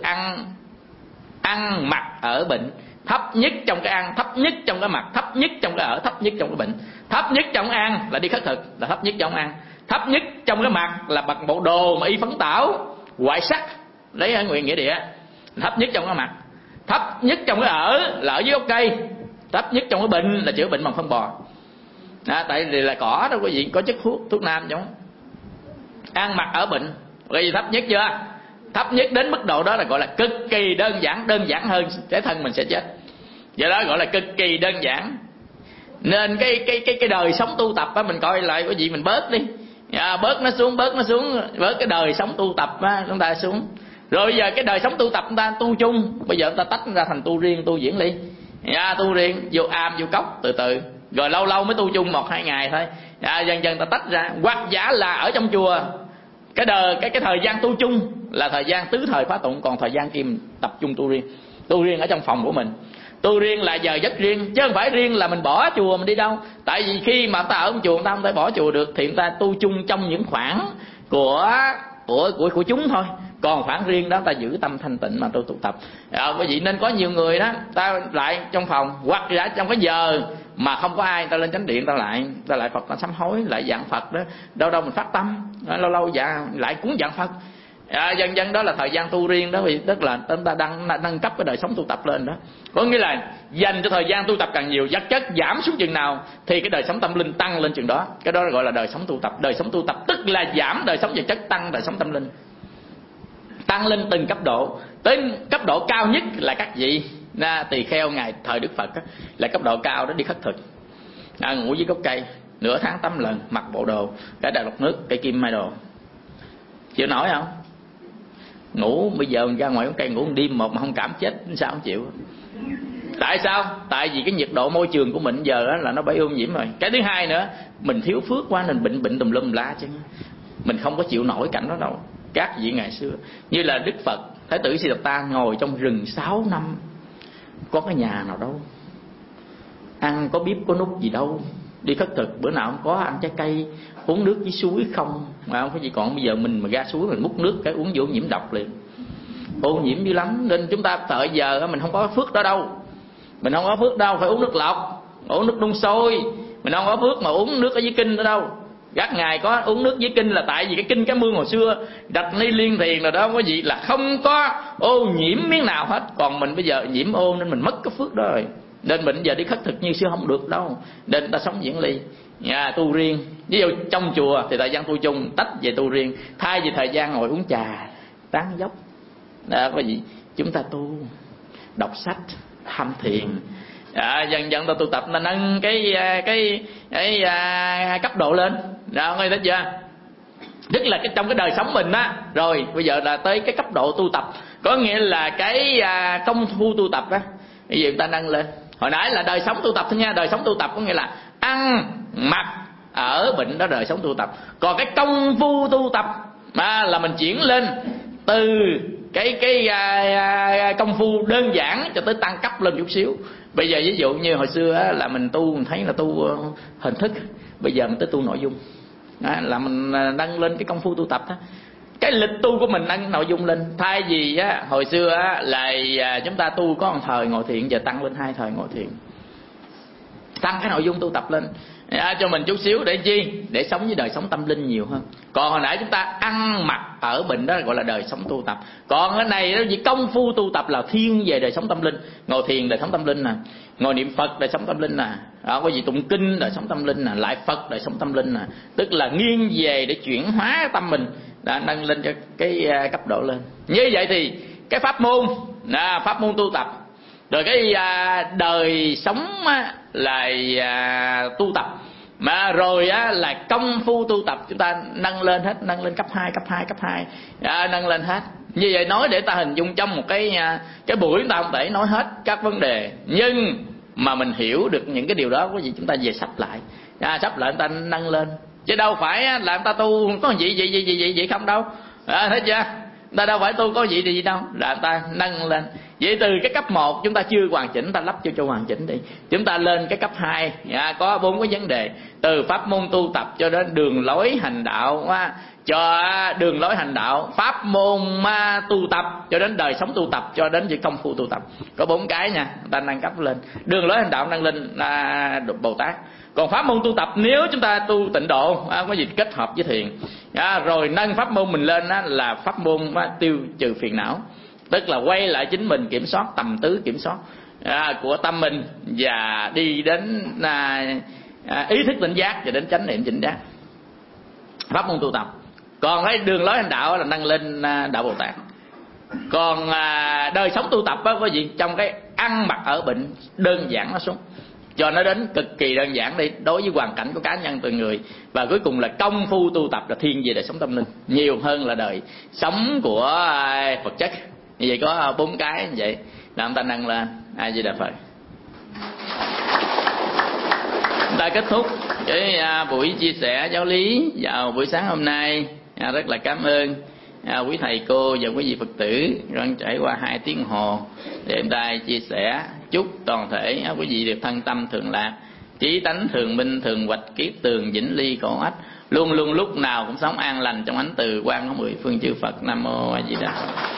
ăn mặc ở bệnh. Thấp nhất trong cái ăn, thấp nhất trong cái mặc, thấp nhất trong cái ở, thấp nhất trong cái bệnh. Thấp nhất trong ăn là đi khất thực, là thấp nhất trong ăn. Thấp nhất trong cái mặc là bằng bộ đồ mà y phấn tảo, ngoại sắc, lấy ở nguyện nghĩa địa. Thấp nhất trong cái mặc. Thấp nhất trong cái ở là ở dưới gốc cây. Thấp nhất trong cái bệnh là chữa bệnh bằng phân bò. Tại vì là cỏ đâu có gì, có chất thuốc nam giống. Ăn mặc ở bệnh, cái gì thấp nhất chưa? Thấp nhất đến mức độ đó là gọi là cực kỳ đơn giản hơn cái thân mình sẽ chết. Do đó gọi là cực kỳ đơn giản. Nên cái đời sống tu tập á, mình coi lại cái gì mình bớt đi. Bớt nó xuống, bớt cái đời sống tu tập á, chúng ta xuống. Rồi bây giờ cái đời sống tu tập chúng ta tu chung, bây giờ chúng ta tách ra thành tu riêng, tu diễn ly. Tu riêng, vô am, vô cốc, từ từ. Rồi lâu lâu mới tu chung 1-2 ngày thôi. Dần dần ta tách ra. Hoặc giả là ở trong chùa, cái thời gian tu chung là thời gian tứ thời phá tụng, còn thời gian kia mình tập trung tu riêng. Tu riêng ở trong phòng của mình. Tu riêng là giờ giấc riêng, chứ không phải riêng là mình bỏ chùa mình đi đâu. Tại vì khi mà người ta ở trong chùa, người ta không thể bỏ chùa được, thì người ta tu chung trong những khoảng của chúng thôi. Còn khoảng riêng đó ta giữ tâm thanh tịnh mà tôi tụ tập. Quý vị nên có nhiều người đó, ta lại trong phòng hoặc là trong cái giờ mà không có ai, ta lên chánh điện, ta lại Phật, ta sám hối, lại dạng Phật đó. Đâu đâu mình phát tâm, lâu lâu dạ lại cúng dạng Phật. Dần dần đó là thời gian tu riêng đó, vì tức là chúng ta đang nâng cấp cái đời sống tu tập lên đó. Có nghĩa là dành cho thời gian tu tập càng nhiều, vật chất giảm xuống chừng nào thì cái đời sống tâm linh tăng lên chừng đó. Cái đó gọi là đời sống tu tập. Đời sống tu tập tức là giảm đời sống vật chất, tăng đời sống tâm linh, tăng lên từng cấp độ. Tới cấp độ cao nhất là các vị tỳ kheo ngày thời Đức Phật đó, là cấp độ cao đó, đi khất thực, ngủ dưới gốc cây nửa tháng 8 lần, mặc bộ đồ cả đại lọc nước, cây kim mai đồ. Chịu nổi không? Ngủ bây giờ mình ra ngoài gốc cây ngủ một đêm một mà không cảm chết sao không chịu. Tại sao? Tại vì cái nhiệt độ môi trường của mình giờ đó là nó bị ô nhiễm rồi. Cái thứ hai nữa, mình thiếu phước quá nên bệnh tùm lum la chứ. Mình không có chịu nổi cảnh đó đâu. Các vị ngày xưa như là Đức Phật, Thái tử Siddhartha ngồi trong rừng 6 năm, có cái nhà nào đâu, ăn có bếp có nút gì đâu, đi khất thực bữa nào không có, ăn trái cây, uống nước dưới suối không, mà không có gì. Còn bây giờ mình mà ra suối mình múc nước cái uống vô nhiễm độc liền, ô nhiễm dữ lắm. Nên chúng ta thời giờ mình không có phước đó đâu, mình không có phước đâu, phải uống nước lọc, uống nước đun sôi. Mình không có phước mà uống nước ở dưới kinh nữa đâu. Các ngài có uống nước dưới kinh là tại vì cái kinh Cái Mương hồi xưa đặt ni liên thiền rồi đó, có gì là không có ô nhiễm miếng nào hết. Còn mình bây giờ nhiễm ô nên mình mất cái phước đó rồi. Nên mình giờ đi khất thực như xưa không được đâu. Nên ta sống diễn ly, tu riêng. Ví dụ trong chùa thì thời gian tu chung, tách về tu riêng. Thay vì thời gian ngồi uống trà tán dốc đó, có gì chúng ta tu, đọc sách, tham thiền. Dần dần ta tu tập là nâng cái cấp độ lên. Đó, nghe thấy chưa? Tức là trong cái đời sống mình á, rồi bây giờ là tới cái cấp độ tu tập, có nghĩa là cái công phu tu tập á, bây giờ người ta nâng lên. Hồi nãy là đời sống tu tập thôi nha, đời sống tu tập có nghĩa là ăn mặc ở bệnh đó, đời sống tu tập. Còn cái công phu tu tập là mình chuyển lên từ cái công phu đơn giản cho tới tăng cấp lên chút xíu. Bây giờ ví dụ như hồi xưa á, là mình tu, mình thấy là tu hình thức, bây giờ mình tới tu nội dung đó, là mình nâng lên cái công phu tu tập đó. Cái lịch tu của mình nâng nội dung lên. Thay vì á, hồi xưa á, là chúng ta tu có một thời ngồi thiền, giờ tăng lên 2 thời ngồi thiền, tăng cái nội dung tu tập lên cho mình chút xíu. Để chi? Để sống với đời sống tâm linh nhiều hơn. Còn hồi nãy chúng ta ăn mặc ở bệnh đó gọi là đời sống tu tập. Còn cái này đó chỉ công phu tu tập là thiên về đời sống tâm linh. Ngồi thiền đời sống tâm linh nè, ngồi niệm Phật đời sống tâm linh nè, có gì tụng kinh đời sống tâm linh nè, lại Phật đời sống tâm linh nè. Tức là nghiêng về để chuyển hóa tâm mình, đã nâng lên cho cái cấp độ lên. Như vậy thì cái pháp môn pháp môn tu tập, rồi cái đời sống là tu tập, mà rồi là công phu tu tập chúng ta nâng lên hết, nâng lên cấp 2, cấp 2 nâng lên hết. Như vậy nói để ta hình dung trong một cái buổi chúng ta không thể nói hết các vấn đề, nhưng mà mình hiểu được những cái điều đó, có gì chúng ta về sắp lại, sắp lại chúng ta nâng lên, chứ đâu phải là người ta tu có gì không đâu. Thấy chưa? Người ta đâu phải tu có gì đâu, là người ta nâng lên. Vậy từ cái cấp 1 chúng ta chưa hoàn chỉnh, ta lắp cho hoàn chỉnh đi. Chúng ta lên cái cấp 2 có 4 cái vấn đề, từ pháp môn tu tập cho đến đường lối hành đạo, cho đường lối hành đạo, pháp môn tu tập cho đến đời sống tu tập, cho đến công phu tu tập. Có 4 cái nha, ta nâng cấp lên. Đường lối hành đạo nâng lên Bồ Tát. Còn pháp môn tu tập nếu chúng ta tu tịnh độ, có gì kết hợp với thiền, rồi nâng pháp môn mình lên là pháp môn tiêu trừ phiền não. Tức là quay lại chính mình, kiểm soát tầm tứ kiểm soát của tâm mình, và đi đến ý thức tỉnh giác, và đến chánh niệm tỉnh giác. Pháp môn tu tập. Còn cái đường lối hành đạo là nâng lên đạo Bồ Tát. Còn đời sống tu tập có gì? Trong cái ăn mặc ở bệnh đơn giản nó xuống, cho nó đến cực kỳ đơn giản đi, đối với hoàn cảnh của cá nhân từng người. Và cuối cùng là công phu tu tập là thiên về đời sống tâm linh nhiều hơn là đời sống của vật chất. Như vậy có 4 cái như vậy làm ta nâng lên. A Di Đà Phật. Chúng ta kết thúc cái buổi chia sẻ giáo lý vào buổi sáng hôm nay. Rất là cảm ơn quý thầy cô và quý vị Phật tử đang trải qua 2 tiếng hồ để chúng ta chia sẻ. Chúc toàn thể quý vị được thân tâm thường lạc, chí tánh thường minh, thường hoạch, kiết tường, vĩnh ly, khổ ách. luôn luôn lúc nào cũng sống an lành trong ánh từ quang của mười phương chư Phật. Nam mô A Di Đà Phật.